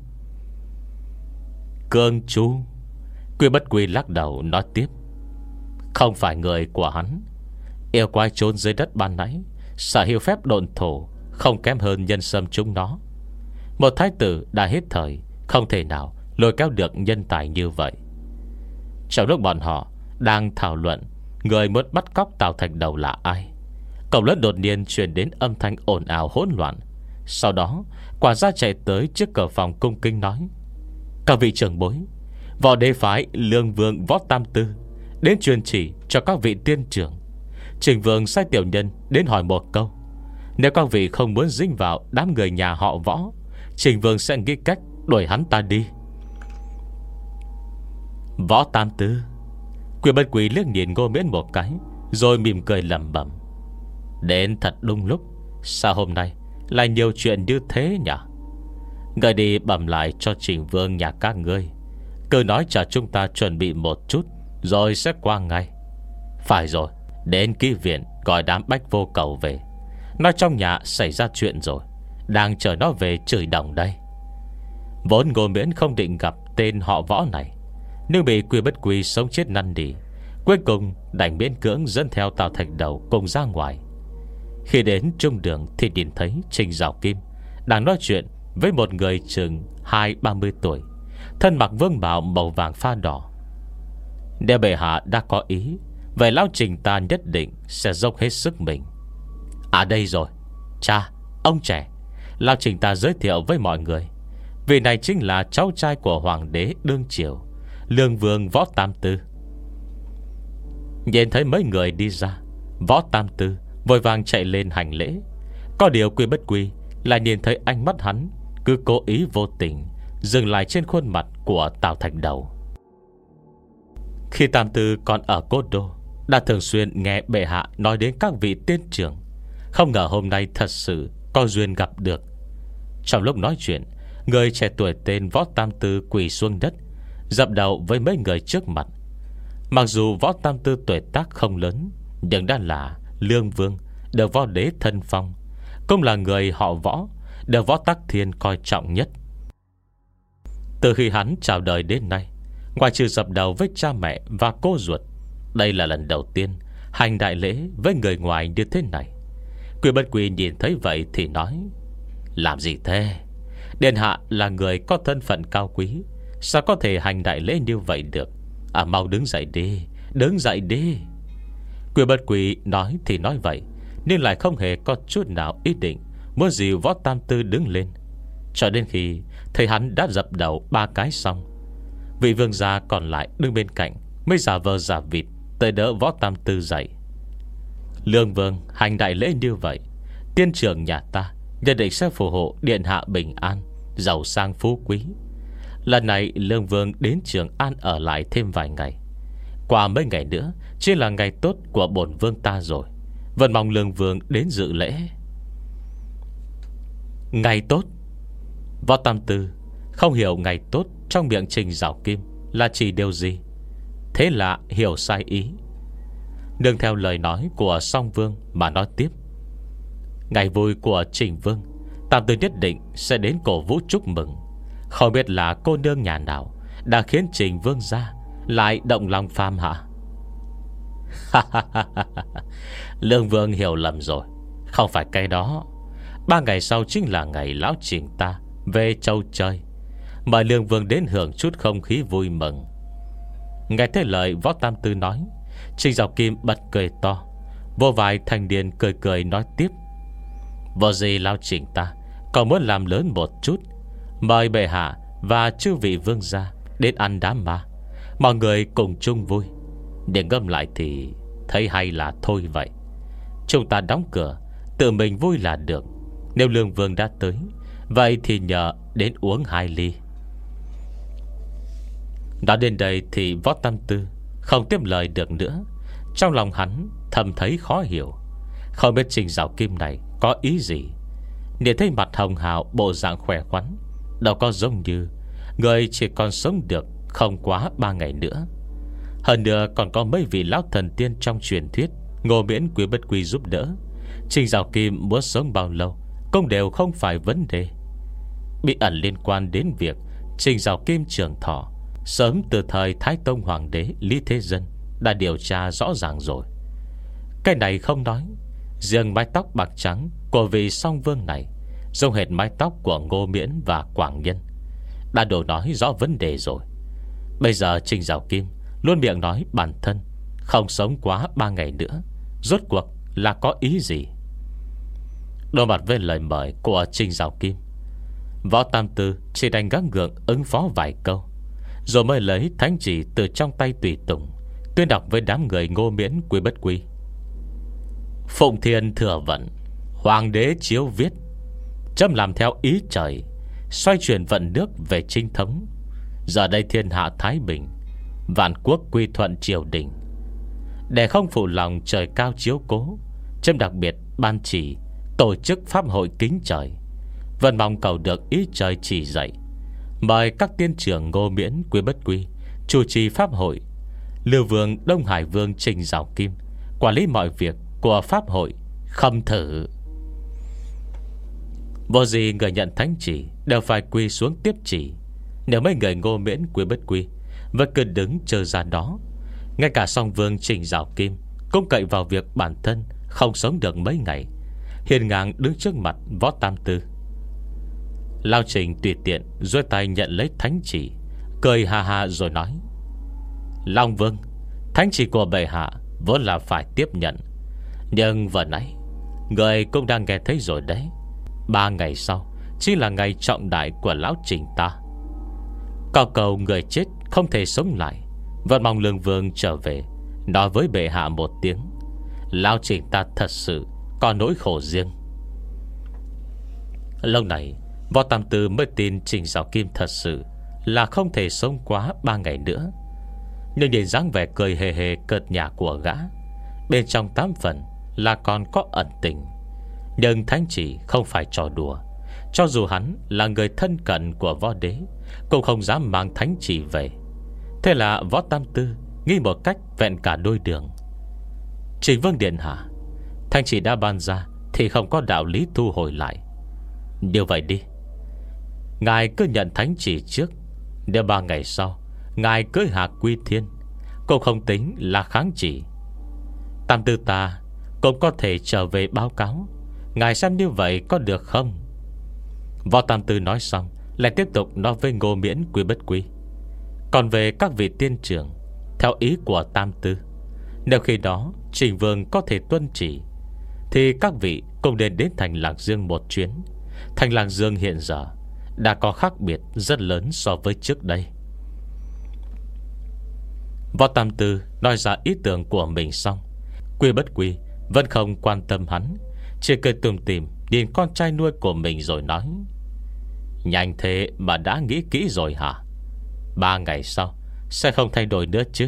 Cương Chu, Quy Bất Quy lắc đầu nói tiếp: Không phải người của hắn. Yêu quái trốn dưới đất ban nãy sở hữu phép độn thổ không kém hơn nhân sâm chúng nó. Một thái tử đã hết thời, không thể nào lôi kéo được nhân tài như vậy. Trong lúc bọn họ đang thảo luận người muốn bắt cóc Tào Thạch Đầu là ai, cổng lớn đột nhiên truyền đến âm thanh ồn ào hỗn loạn. Sau đó quản gia chạy tới trước cửa phòng cung kính nói: các vị trưởng bối, võ đế phái Lương Vương Võ Tam Tư đến truyền chỉ cho các vị tiên trưởng. Trình Vương sai tiểu nhân đến hỏi một câu: nếu các vị không muốn dính vào đám người nhà họ Võ, Trình Vương sẽ nghĩ cách đuổi hắn ta đi. Võ Tam Tư. Quyền Bất Quỳ liếc nhìn Ngô Miễn một cái, rồi mỉm cười lẩm bẩm: đến thật đúng lúc. Sao hôm nay lại nhiều chuyện như thế nhỉ? Người đi bẩm lại cho Trình Vương nhà các ngươi, cứ nói chờ chúng ta chuẩn bị một chút rồi sẽ qua ngay. Phải rồi, đến kỹ viện gọi đám Bách Vô Cầu về, nói trong nhà xảy ra chuyện rồi, đang chờ nó về chửi đồng đây. Vốn Ngô Miễn không định gặp tên họ Võ này, nhưng bị Quy Bất Quy sống chết năn nỉ, cuối cùng đành miễn cưỡng dẫn theo Tào Thạch Đầu cùng ra ngoài. Khi đến trung đường thì nhìn thấy Trình Giảo Kim đang nói chuyện với một người chừng hai ba mươi tuổi, thân mặc vương bào màu vàng pha đỏ. Nếu bệ hạ đã có ý, vậy lão Trình ta nhất định sẽ dốc hết sức mình. À đây rồi, cha, ông trẻ, lão Trình ta giới thiệu với mọi người, vị này chính là cháu trai của hoàng đế đương triều, Lương Vương Võ Tam Tư. Nhìn thấy mấy người đi ra, Võ Tam Tư vội vàng chạy lên hành lễ. Có điều Quy Bất Quy lại nhìn thấy ánh mắt hắn cứ cố ý vô tình dừng lại trên khuôn mặt của Tào Thạch Đầu. Khi Tam Tư còn ở Cốt Đô, đã thường xuyên nghe bệ hạ nói đến các vị tiên trưởng, không ngờ hôm nay thật sự có duyên gặp được. Trong lúc nói chuyện, người trẻ tuổi tên Võ Tam Tư quỳ xuống đất, dập đầu với mấy người trước mặt. Mặc dù Võ Tam Tư tuổi tác không lớn, nhưng đã là Lương Vương, được võ đế thân phong, cũng là người họ Võ, được Võ Tắc Thiên coi trọng nhất. Từ khi hắn chào đời đến nay, ngoài trừ dập đầu với cha mẹ và cô ruột, đây là lần đầu tiên hành đại lễ với người ngoài như thế này. Quy Bất Quy nhìn thấy vậy thì nói: làm gì thế? Điện hạ là người có thân phận cao quý, sao có thể hành đại lễ như vậy được? À mau đứng dậy đi, đứng dậy đi. Quy Bất Quy nói thì nói vậy, nhưng lại không hề có chút nào ý định muốn dìu Võ Tam Tư đứng lên. Cho đến khi thấy hắn đã dập đầu ba cái xong, vị vương gia còn lại đứng bên cạnh mới giả vờ giả vịt tới đỡ Võ Tam Tư dậy. Lương Vương hành đại lễ như vậy, tiên trưởng nhà ta nhất định sẽ phù hộ điện hạ bình an, giàu sang phú quý. Lần này Lương Vương đến Trường An ở lại thêm vài ngày. Qua mấy ngày nữa chỉ là ngày tốt của bổn vương ta rồi, vẫn mong Lương Vương đến dự lễ. Ngày tốt. Võ Tam Tư không hiểu ngày tốt trong miệng Trình Giảo Kim là chỉ điều gì, thế là hiểu sai ý. Nương theo lời nói của Song Vương mà nói tiếp: ngày vui của Trình Vương, Tam Tư nhất định sẽ đến cổ vũ chúc mừng. Không biết là cô nương nhà nào đã khiến Trình Vương gia lại động lòng phàm hả? Lương Vương hiểu lầm rồi, không phải cái đó. Ba ngày sau chính là ngày lão Trình ta về châu chơi, mời Lương Vương đến hưởng chút không khí vui mừng. Nghe thấy lời Võ Tam Tư nói, Trình Giảo Kim bật cười to, vô vai thanh niên cười cười nói tiếp: vô gì lão Trình ta còn muốn làm lớn một chút, mời bệ hạ và chư vị vương gia đến ăn đám ma, mọi người cùng chung vui. Để ngâm lại thì thấy hay là thôi vậy. Chúng ta đóng cửa, tự mình vui là được. Nếu Lương Vương đã tới, vậy thì nhờ đến uống hai ly. Đã đến đây thì Võ Tam Tư không tiếp lời được nữa. Trong lòng hắn thầm thấy khó hiểu, không biết Trình Giảo Kim này có ý gì. Nhìn thấy mặt hồng hào, bộ dạng khỏe khoắn, đâu có giống như người chỉ còn sống được không quá ba ngày nữa. Hơn nữa còn có mấy vị lão thần tiên trong truyền thuyết Ngô Miễn, Quý Bất Quy giúp đỡ. Trình Giảo Kim muốn sống bao lâu cũng đều không phải vấn đề. Bí ẩn liên quan đến việc Trình Giảo Kim trường thọ sớm từ thời Thái Tông Hoàng đế Lý Thế Dân đã điều tra rõ ràng rồi. Cái này không nói, Riêng mái tóc bạc trắng của vị song vương này giống hệt mái tóc của Ngô Miễn và Quảng Nhân, đã đồ nói rõ vấn đề rồi. Bây giờ Trình Giảo Kim luôn miệng nói bản thân không sống quá ba ngày nữa, rốt cuộc là có ý gì? Đối mặt với lời mời của Trình Giảo Kim, Võ Tam Tư chỉ đành gắng gượng ứng phó vài câu, rồi mới lấy thánh chỉ từ trong tay tùy tùng, tuyên đọc với đám người Ngô Miễn Quy Bất Quy. Phụng Thiên thừa vận, Hoàng đế chiếu viết, châm làm theo ý trời, xoay chuyển vận nước về chính thống. Giờ đây thiên hạ thái bình, vạn quốc quy thuận triều đình. Để không phụ lòng trời cao chiếu cố, châm đặc biệt ban chỉ tổ chức pháp hội kính trời, vẫn mong cầu được ý trời chỉ dạy. Mời các tiên trưởng Ngô Miễn Quy Bất Quy chủ trì pháp hội, Lưu Vương Đông Hải Vương Trình Giảo Kim quản lý mọi việc của pháp hội, khâm thử. Vô gì người nhận thánh chỉ đều phải quy xuống tiếp chỉ. Nếu mấy người Ngô Miễn Quy Bất Quy vẫn cứ đứng chờ ra đó, ngay cả song vương Trình Giảo Kim cũng cậy vào việc bản thân không sống được mấy ngày, hiền ngang đứng trước mặt Võ Tam Tư. Lao Trình tùy tiện duỗi tay nhận lấy thánh chỉ, cười ha ha rồi nói: Long Vương, thánh chỉ của bệ hạ vốn là phải tiếp nhận, nhưng vừa nãy người cũng đang nghe thấy rồi đấy. Ba ngày sau chính là ngày trọng đại của lão Trình ta. Cao cầu người chết không thể sống lại, vẫn mong Lương Vương trở về nói với bệ hạ một tiếng. Lão Trình ta thật sự có nỗi khổ riêng. Lâu này Võ Tam Tư mới tin Trình Giảo Kim thật sự là không thể sống quá ba ngày nữa. Nhưng nhìn dáng vẻ cười hề hề cợt nhả của gã, bên trong tám phần là còn có ẩn tình. Nhưng thánh chỉ không phải trò đùa. Cho dù hắn là người thân cận của võ đế, cũng không dám mang thánh chỉ về. Thế là Võ Tam Tư nghĩ một cách vẹn cả đôi đường. Trình Vương điện hạ, thánh chỉ đã ban ra thì không có đạo lý thu hồi lại. Điều vậy đi, ngài cứ nhận thánh chỉ trước. Nếu ba ngày sau ngài cưới hạ quy thiên, cũng không tính là kháng chỉ. Tam Tư ta cũng có thể trở về báo cáo. Ngài xem như vậy có được không? Võ Tam Tư nói xong lại tiếp tục nói với Ngô Miễn Quy Bất Quy: Còn về các vị tiên trưởng, theo ý của Tam Tư, nếu khi đó Trình Vương có thể tuân chỉ, thì các vị cùng đến đến thành Lạc Dương một chuyến. Thành Lạc Dương hiện giờ đã có khác biệt rất lớn so với trước đây. Võ Tam Tư nói ra ý tưởng của mình xong, Quy Bất Quy vẫn không quan tâm hắn, chỉ cười tủm tỉm nhìn con trai nuôi của mình rồi nói: Nhanh thế mà đã nghĩ kỹ rồi hả? Ba ngày sau sẽ không thay đổi nữa chứ?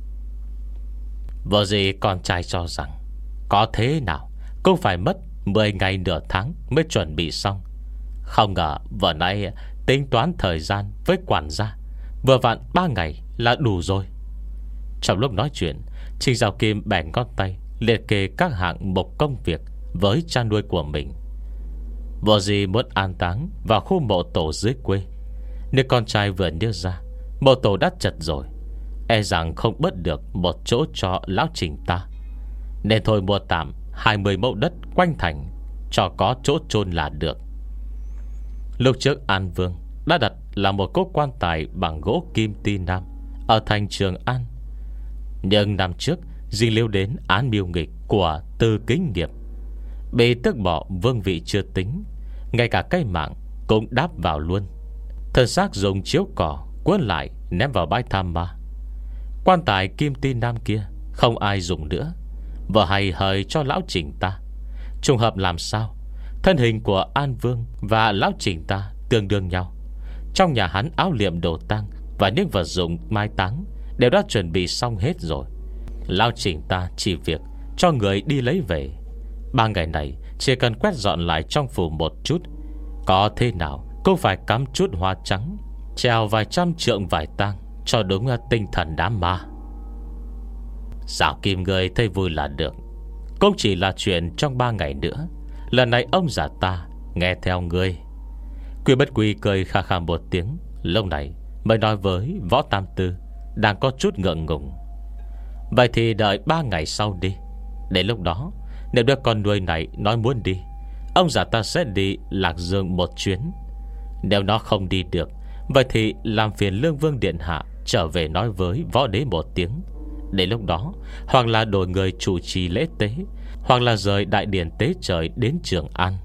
Vợ gì con trai cho rằng có thế nào cũng phải mất mười ngày nửa tháng mới chuẩn bị xong. Không ngờ vợ này tính toán thời gian với quản gia, vừa vặn ba ngày là đủ rồi. Trong lúc nói chuyện, Trình Giảo Kim bèn ngón tay liệt kê các hạng mục công việc với cha nuôi của mình. Vợ gì muốn an táng vào khu mộ tổ dưới quê. Nếu con trai vừa nhớ ra mộ tổ đã chật rồi, e rằng không bớt được một chỗ cho lão Trình ta, nên thôi mua tạm hai mươi mẫu đất quanh thành, cho có chỗ chôn là được. Lúc trước An Vương đã đặt là một cỗ quan tài bằng gỗ kim ti nam ở thành Trường An. Nhưng năm trước di lưu đến án mưu nghịch của Từ Kính Nghiệp, bị tước bỏ vương vị chưa tính, ngay cả cây mạng cũng đáp vào luôn. Thân xác dùng chiếu cỏ cuốn lại ném vào bãi tham ma. Quan tài kim ti nam kia không ai dùng nữa, vợ hay hời cho lão Trình ta. Trùng hợp làm sao thân hình của An Vương và lão Trình ta tương đương nhau. Trong nhà hắn áo liệm đồ tang và những vật dụng mai táng đều đã chuẩn bị xong hết rồi. Lão Trình ta chỉ việc cho người đi lấy về. Ba ngày này chỉ cần quét dọn lại trong phủ một chút, có thế nào cũng phải cắm chút hoa trắng, treo vài trăm trượng vải tang, cho đúng tinh thần đám ma. Giảo Kim người thấy vui là được, cũng chỉ là chuyện trong ba ngày nữa. Lần này ông già ta nghe theo ngươi. Quy Bất Quy cười kha kha một tiếng, lúc này mới nói với Võ Tam Tư đang có chút ngượng ngùng: Vậy thì đợi ba ngày sau đi. Đến lúc đó Nếu đứa con nuôi này nói muốn đi, ông già ta sẽ đi Lạc Dương một chuyến. Nếu nó không đi được, vậy thì làm phiền Lương Vương điện hạ trở về nói với võ đế một tiếng. Đến lúc đó, hoặc là đổi người chủ trì lễ tế, hoặc là rời đại điện tế trời đến Trường An.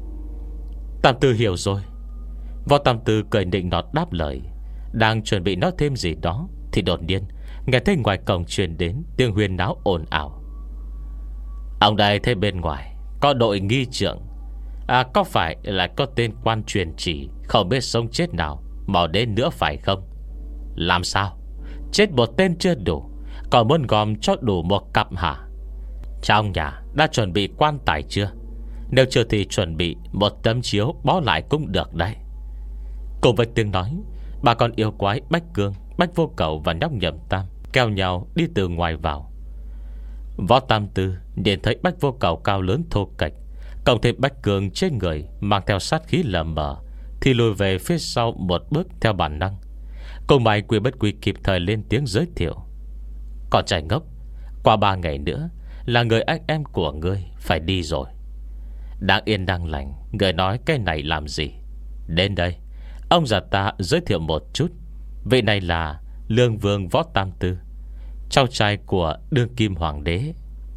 Tam Tư hiểu rồi. Võ Tam Tư cười nịnh nọt đáp lời. Đang chuẩn bị nói thêm gì đó thì đột nhiên nghe thấy ngoài cổng truyền đến tiếng huyên náo ồn ào. Ông đây thấy bên ngoài có đội nghi trượng. À, có phải là có tên quan truyền chỉ không biết sống chết nào mau đến nữa phải không? Làm sao? Chết một tên chưa đủ, còn muốn gom cho đủ một cặp hả? Trong nhà đã chuẩn bị quan tài chưa? Nếu chưa thì chuẩn bị một tấm chiếu bó lại cũng được đấy. Cùng với tiếng nói, bà con yêu quái Bách Cương, Bách Vô Cầu và nhóc Nhậm Tam kéo nhau đi từ ngoài vào. Võ Tam Tư nhìn thấy Bách Vô Cầu cao lớn thô kệch, cộng thêm Bách Cương trên người mang theo sát khí lờ mờ, thì lùi về phía sau một bước theo bản năng. Cùng mày Quy Bất Quy kịp thời lên tiếng giới thiệu. Còn trai ngốc, qua ba ngày nữa là người anh em của ngươi phải đi rồi. Đang yên đang lành, người nói cái này làm gì? Đến đây, ông già ta giới thiệu một chút. Vị này là Lương Vương Võ Tam Tư, cháu trai của đương kim hoàng đế.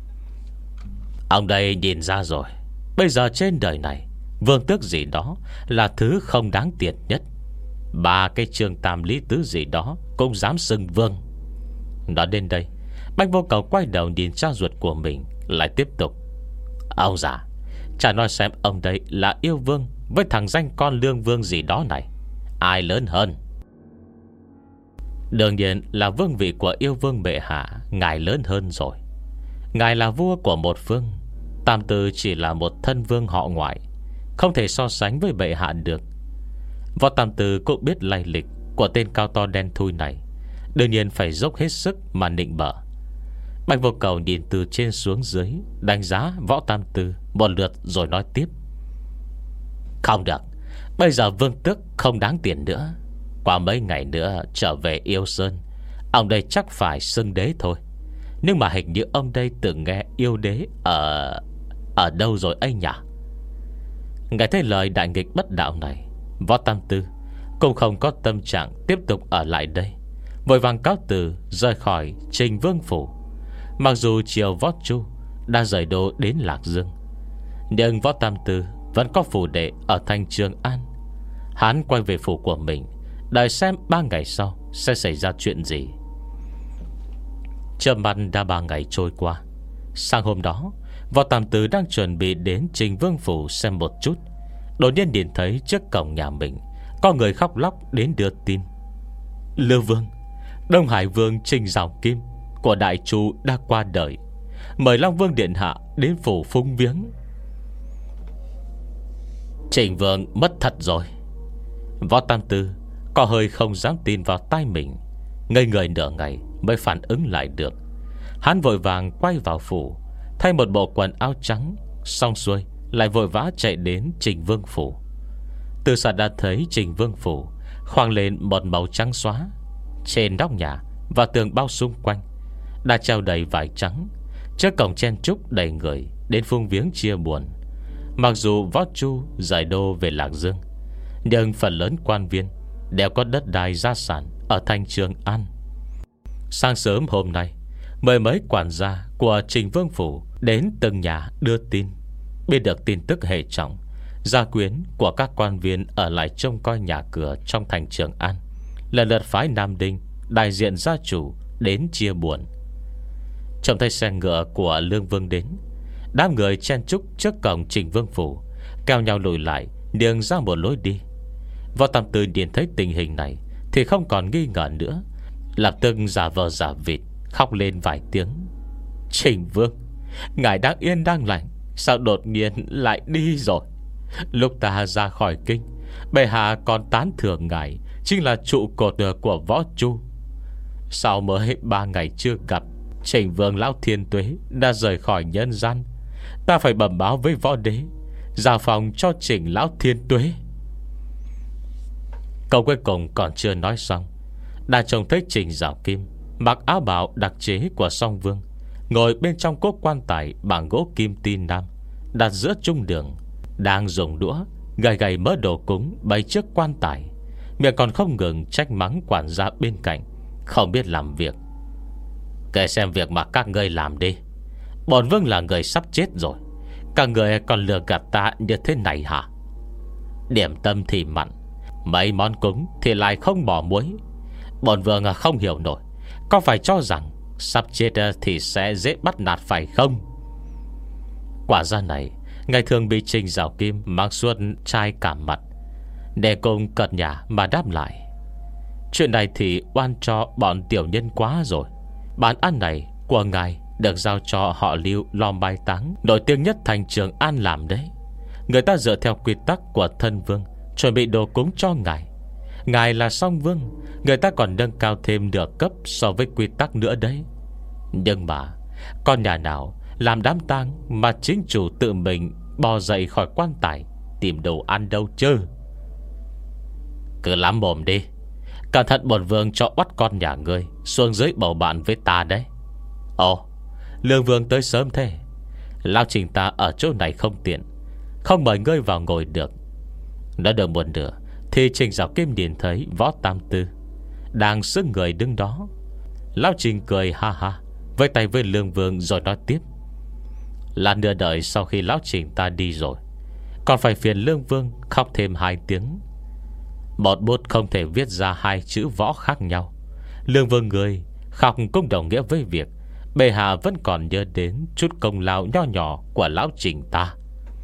Ông đây nhìn ra rồi, bây giờ trên đời này vương tước gì đó là thứ không đáng tiền nhất. Ba cái trường tam lý tứ gì đó cũng dám xưng vương. Nói đến đây, Bách Vô Cầu quay đầu nhìn cha ruột của mình, lại tiếp tục. Ông già, chả nói xem ông đây là yêu vương với thằng danh con Lương Vương gì đó này, ai lớn hơn? Đương nhiên là vương vị của yêu vương bệ hạ, ngài lớn hơn rồi. Ngài là vua của một phương, Tam Tư chỉ là một thân vương họ ngoại, không thể so sánh với bệ hạ được. Võ Tam Tư cũng biết lai lịch của tên cao to đen thui này, đương nhiên phải dốc hết sức mà nịnh bợ. Bạch Vô Cầu nhìn từ trên xuống dưới, đánh giá Võ Tam Tư một lượt rồi nói tiếp. Không được, bây giờ vương tước không đáng tiền nữa. Qua mấy ngày nữa trở về Yêu Sơn, ông đây chắc phải xưng đế thôi. Nhưng mà hình như ông đây từng nghe yêu đế Ở Ở đâu rồi ấy nhỉ? Nghe thấy lời đại nghịch bất đạo này, Võ Tam Tư cũng không có tâm trạng tiếp tục ở lại đây, vội vàng cáo từ rời khỏi Trình Vương Phủ. Mặc dù chiều Võ Chu đã rời đô đến Lạc Dương, nhưng Võ Tam Tư vẫn có phủ đệ ở thành Trường An. Hắn quay về phủ của mình, đợi xem ba ngày sau sẽ xảy ra chuyện gì. Chợp mắt đã ba ngày trôi qua. Sang hôm đó, Võ Tam Tư đang chuẩn bị đến Trình Vương Phủ xem một chút, đột nhiên nhìn thấy trước cổng nhà mình có người khóc lóc đến đưa tin. Lư Vương, Đông Hải Vương Trình Giảo Kim của Đại Chu đã qua đời, mời Long Vương điện hạ đến phủ phúng viếng. Trình Vương mất thật rồi. Võ Tam Tư có hơi không dám tin vào tai mình, ngây người nửa ngày mới phản ứng lại được. Hắn vội vàng quay vào phủ, thay một bộ quần áo trắng, xong xuôi lại vội vã chạy đến Trình Vương Phủ. Từ xa đã thấy Trình Vương Phủ khoác lên một màu trắng xóa. Trên nóc nhà và tường bao xung quanh đã treo đầy vải trắng. Trước cổng chen chúc đầy người đến phung viếng chia buồn. Mặc dù Võ Chu giải đô về Lạc Dương, nhưng phần lớn quan viên đều có đất đai gia sản ở thành Trường An. Sáng sớm hôm nay, mười mấy quản gia của Trình Vương Phủ đến từng nhà đưa tin. Biết được tin tức hệ trọng, gia quyến của các quan viên ở lại trông coi nhà cửa trong thành Trường An lần lượt phái Nam Đinh, đại diện gia chủ, đến chia buồn. Trông thấy xe ngựa của Lương Vương đến, đám người chen chúc trước cổng Trình Vương Phủ kéo nhau lùi lại, nhường ra một lối đi. Võ Tam Tư nhìn thấy tình hình này thì không còn nghi ngờ nữa, lập tức giả vờ giả vịt khóc lên vài tiếng. Trình Vương, ngài đang yên đang lành, sao đột nhiên lại đi rồi? Lúc ta ra khỏi kinh, bệ hạ còn tán thưởng ngài chính là trụ cột của Võ Chu. Sao mới ba ngày chưa gặp, Trình Vương lão thiên tuế đã rời khỏi nhân gian? Ta phải bẩm báo với Võ Đế, giao phòng cho Trình lão thiên tuế. Câu cuối cùng còn chưa nói xong, đã trông thấy Trình Giảo Kim mặc áo bào đặc chế của Song Vương, ngồi bên trong cốt quan tài bằng gỗ kim tin nam đặt giữa trung đường, đang dùng đũa gầy gầy mớ đồ cúng bày trước quan tài, miệng còn không ngừng trách mắng quản gia bên cạnh không biết làm việc. Kể xem việc mà các ngươi làm đi. Bổn vương là người sắp chết rồi, các người còn lừa gạt ta như thế này hả? Điểm tâm thì mặn, mấy món cúng thì lại không bỏ muối. Bổn vương không hiểu nổi, có phải cho rằng sắp chết thì sẽ dễ bắt nạt phải không? Quả ra này ngày thường bị Trình Giảo Kim mang suốt chai cả mặt, để cùng cợt nhả mà đáp lại. Chuyện này thì oan cho bọn tiểu nhân quá rồi. Bản ăn này của ngài được giao cho họ Lưu lo mai táng nổi tiếng nhất thành Trường An làm đấy. Người ta dựa theo quy tắc của thân vương chuẩn bị đồ cúng cho ngài. Ngài là song vương, người ta còn nâng cao thêm nửa cấp so với quy tắc nữa đấy. Nhưng mà con nhà nào làm đám tang mà chính chủ tự mình bò dậy khỏi quan tài tìm đồ ăn đâu chứ? Cứ lắm mồm đi, cẩn thận bổn vương cho bắt con nhà ngươi xuống dưới bầu bạn với ta đấy. Ồ, Lương vương tới sớm thế. Lão Trình ta ở chỗ này không tiện, không mời ngươi vào ngồi được. Đã được một nửa thì Trình Giảo Kim nhìn thấy Võ Tam Tư đang sững người đứng đó. Lão Trình cười ha ha, với tay với Lương vương rồi nói tiếp: là nửa đợi sau khi Lão Trình ta đi rồi, còn phải phiền Lương vương khóc thêm hai tiếng. Một bút không thể viết ra hai chữ võ khác nhau. Lương vương người khóc cũng đồng nghĩa với việc bệ hạ vẫn còn nhớ đến chút công lao nho nhỏ của Lão Trình ta.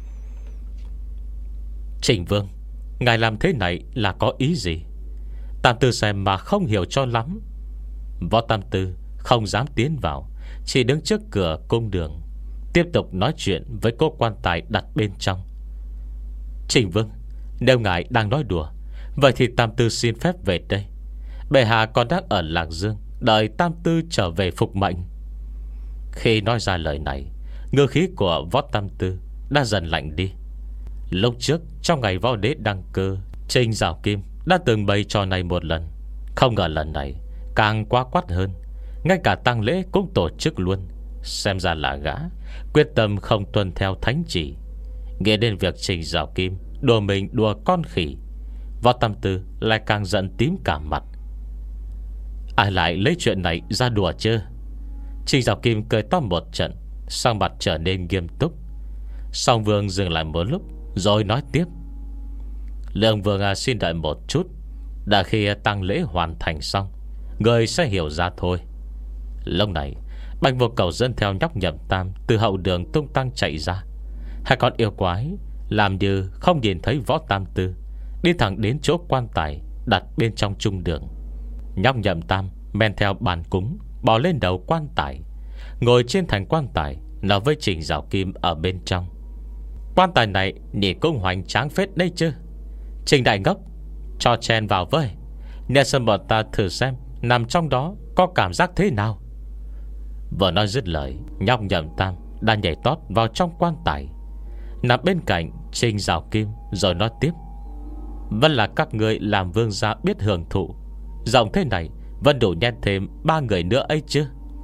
Trình vương, ngài làm thế này là có ý gì? Tam Tư xem mà không hiểu cho lắm. Võ Tam Tư không dám tiến vào, chỉ đứng trước cửa cung đường, tiếp tục nói chuyện với cô quan tài đặt bên trong. Trình vương, nếu ngài đang nói đùa, vậy thì Tam Tư xin phép về đây. Bệ hạ còn đang ở Lạc Dương đợi Tam Tư trở về phục mệnh. Khi nói ra lời này, ngữ khí của Võ Tam Tư đã dần lạnh đi. Lúc trước trong ngày võ đế đăng cơ, Trình Giảo Kim đã từng bày trò này một lần. Không ngờ lần này càng quá quát hơn, ngay cả tang lễ cũng tổ chức luôn. Xem ra là gã quyết tâm không tuân theo thánh chỉ. Nghe đến việc Trình Giảo Kim đùa mình đùa con khỉ, Võ Tam Tư lại càng giận tím cả mặt. Ai lại lấy chuyện này ra đùa chứ? Trình Giảo Kim cười to một trận, sang mặt trở nên nghiêm túc. Song vương dừng lại một lúc rồi nói tiếp: Lương vương à, xin đợi một chút. Đã khi tang lễ hoàn thành xong, người sẽ hiểu ra thôi. Lúc này Bạch Vô Cầu dẫn theo nhóc Nhậm Tam từ hậu đường tung tăng chạy ra. Hai con yêu quái làm như không nhìn thấy Võ Tam Tư, đi thẳng đến chỗ quan tài đặt bên trong trung đường. Nhóc Nhậm Tam men theo bàn cúng, bò lên đầu quan tài, ngồi trên thành quan tài, nói với Trình Giảo Kim ở bên trong: quan tài này nhìn cũng hoành tráng phết đây chứ. Trình đại ngốc, cho chen vào với, nè xem bọn ta thử xem nằm trong đó có cảm giác thế nào. Vừa nói dứt lời, nhóc Nhậm Tam đã nhảy tót vào trong quan tài, nằm bên cạnh Trình Giảo Kim, rồi nói tiếp: vẫn là các người làm vương gia biết hưởng thụ. Rộng thế này vẫn đủ nhét thêm ba người nữa ấy chứ.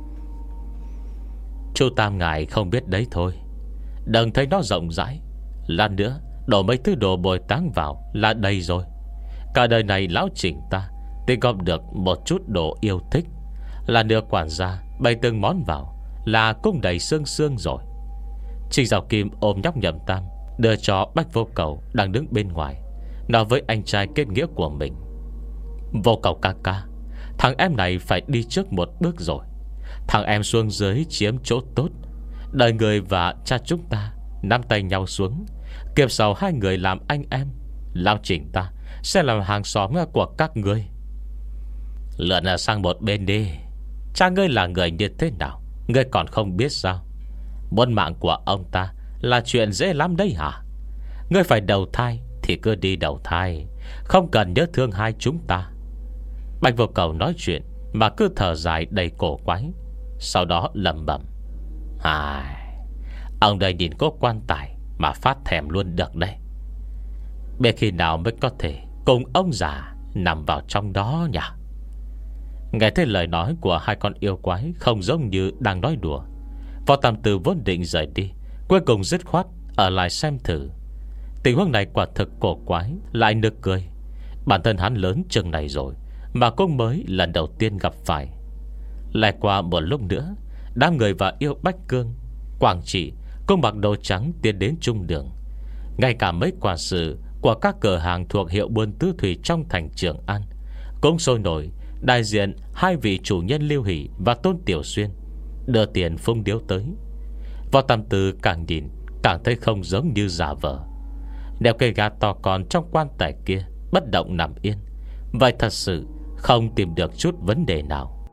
Chu Tam ngài không biết đấy thôi, đừng thấy nó rộng rãi. Lát nữa đổ mấy thứ đồ bồi táng vào là đầy rồi. Cả đời này Lão Trình ta tích góp được một chút đồ yêu thích, là nửa quản gia bày từng món vào là cũng đầy xương xương rồi. Trình Giảo Kim ôm nhóc Nhậm Tam đưa cho Bạch Vô Cầu đang đứng bên ngoài, nói với anh trai kết nghĩa của mình: Vô Cầu ca ca, thằng em này phải đi trước một bước rồi. Thằng em xuống dưới chiếm chỗ tốt, đời người và cha chúng ta nắm tay nhau xuống, kiếp sau hai người làm anh em. Lão Trình ta sẽ làm hàng xóm của các ngươi. Lượn sang một bên đi. Cha ngươi là người như thế nào ngươi còn không biết sao? Muốn mạng của ông ta là chuyện dễ lắm đấy hả? Ngươi phải đầu thai thì cứ đi đầu thai, không cần nhớ thương hai chúng ta. Bạch Vô Cầu nói chuyện mà cứ thở dài đầy cổ quái, sau đó lẩm bẩm: Ai, ông đây nhìn có quan tài mà phát thèm luôn được đây. Biết khi nào mới có thể cùng ông già nằm vào trong đó nhỉ? Nghe thấy lời nói của hai con yêu quái không giống như đang nói đùa, Võ Tam Tư vốn định rời đi, cuối cùng dứt khoát ở lại xem thử. Tình huống này quả thực cổ quái, lại nực cười. Bản thân hắn lớn chừng này rồi mà cũng mới lần đầu tiên gặp phải. Lại qua một lúc nữa, đám người và Yêu Bách Cương, Quảng Trị cũng mặc đồ trắng tiến đến trung đường. Ngay cả mấy quản sự của các cửa hàng thuộc hiệu buôn tứ thủy trong thành Trường An cũng sôi nổi đại diện hai vị chủ nhân Lưu Hỷ và Tôn Tiểu Xuyên đưa tiền phung điếu tới. Võ Tam Tư càng nhìn càng thấy không giống như giả vờ. Nếu cây gà to con trong quan tài kia bất động nằm yên, vậy thật sự không tìm được chút vấn đề nào.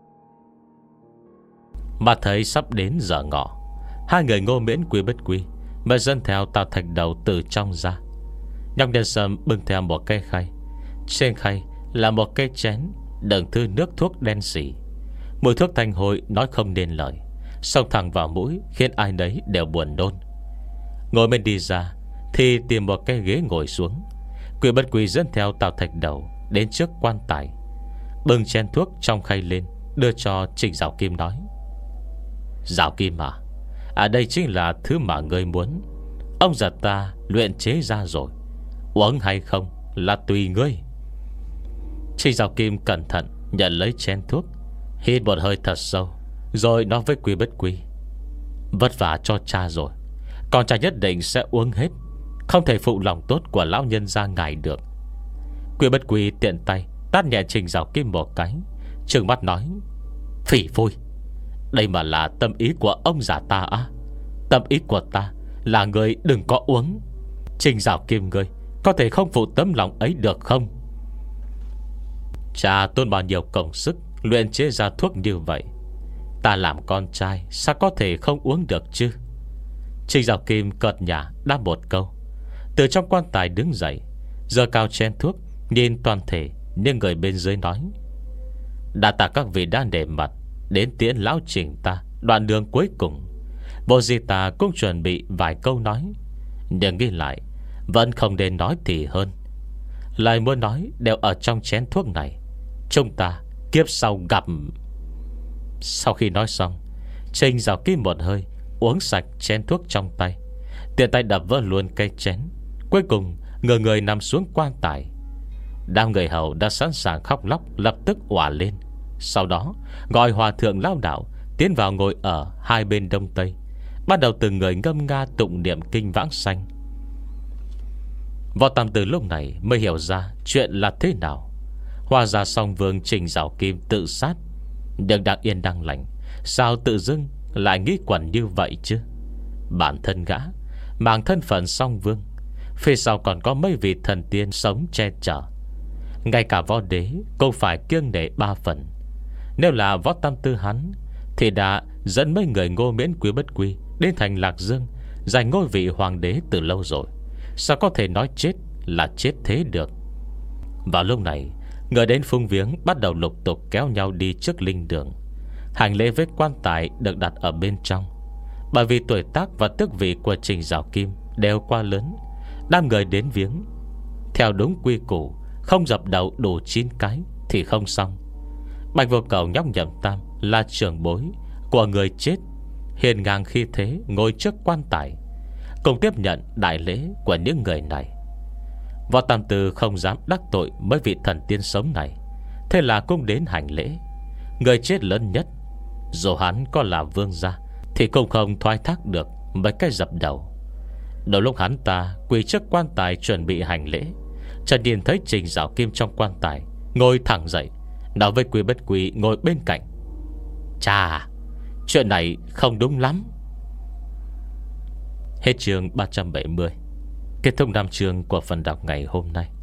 Mà thấy sắp đến giờ ngọ, hai người Ngô Miễn Quý Bất Quý mà dân theo Tào Thạch Đầu từ trong ra. Nhóc Đen Sâm bưng theo một cây khay. Trên khay là một cây chén đựng thư nước thuốc đen xỉ. Mùi thuốc thanh hôi nói không nên lời, xông thẳng vào mũi khiến ai nấy đều buồn nôn. Ngồi bên đi ra thì tìm một cái ghế ngồi xuống. Quý Bất Quý dẫn theo Tào Thạch Đầu đến trước quan tài, bưng chén thuốc trong khay lên, đưa cho Trình Giảo Kim nói: Giảo Kim à, à đây chính là thứ mà ngươi muốn. Ông già ta luyện chế ra rồi, uống hay không là tùy ngươi. Trình Giảo Kim cẩn thận nhận lấy chén thuốc, hít một hơi thật sâu, rồi nói với Quý Bất Quý: Vất vả cho cha rồi, còn cha nhất định sẽ uống hết, không thể phụ lòng tốt của lão nhân gia ngài được. Quý Bất Quý tiện tay tát nhẹ Trình Giảo Kim một cái, trừng mắt nói: Phỉ phui, đây mà là tâm ý của ông già ta á? Tâm ý của ta là người đừng có uống. Trình Giảo Kim ngươi có thể không phụ tấm lòng ấy được không? Cha tốn bao nhiêu công sức luyện chế ra thuốc như vậy, ta làm con trai sao có thể không uống được chứ? Trình Giảo Kim cợt nhả đáp một câu, từ trong quan tài đứng dậy, giơ cao chén thuốc, nhìn toàn thể những người bên dưới nói: Đã tạ các vị đã nể mặt đến tiễn lão Trình ta đoạn đường cuối cùng. Vô gì ta cũng chuẩn bị vài câu nói, nhưng nghĩ lại vẫn không nên nói thì hơn. Lời muốn nói đều ở trong chén thuốc này. Chúng ta kiếp sau gặp. Sau khi nói xong, Trình Giảo Kim một hơi uống sạch chén thuốc trong tay, tiện tay đập vỡ luôn cây chén. Cuối cùng người người nằm xuống quan tài. Đám người hầu đã sẵn sàng khóc lóc lập tức òa lên. Sau đó gọi hòa thượng lão đạo tiến vào ngồi ở hai bên đông tây, bắt đầu từng người ngâm nga tụng niệm kinh vãng sanh. Võ Tam Tư lúc này mới hiểu ra chuyện là thế nào. Hóa ra Song Vương Trình Giảo Kim tự sát, nhưng đang yên đang lành, sao tự dưng lại nghĩ quẩn như vậy chứ? Bản thân gã mang thân phận Song Vương, phía sau còn có mấy vị thần tiên sống che chở, ngay cả võ đế cũng phải kiêng nể ba phần. Nếu là Võ Tam Tư hắn thì đã dẫn mấy người Ngô Miễn Quý Bất Quý đến thành Lạc Dương giành ngôi vị hoàng đế từ lâu rồi, sao có thể nói chết là chết thế được? Vào lúc này, người đến phung viếng bắt đầu lục tục kéo nhau đi trước linh đường. Hành lễ với quan tài được đặt ở bên trong. Bởi vì tuổi tác và tước vị của Trình Giảo Kim đều quá lớn, đám người đến viếng theo đúng quy củ, không dập đầu đủ chín cái thì không xong. Bạch Vô Cầu nhóc Nhậm Tam là trưởng bối của người chết, hiền ngang khi thế ngồi trước quan tài, cùng tiếp nhận đại lễ của những người này. Võ Tam Tư không dám đắc tội mấy vị thần tiên sống này, thế là cũng đến hành lễ. Người chết lớn nhất, dù hắn có là vương gia thì cũng không thoái thác được mấy cái dập đầu. Đầu lúc hắn ta quỳ trước quan tài chuẩn bị hành lễ, Trần Điền thấy Trình Giảo Kim trong quan tài ngồi thẳng dậy, nói với Quý Bất Quý ngồi bên cạnh: Chà, chuyện này không đúng lắm. Hết chương ba trăm bảy mươi. Kết thúc năm chương của phần đọc ngày hôm nay.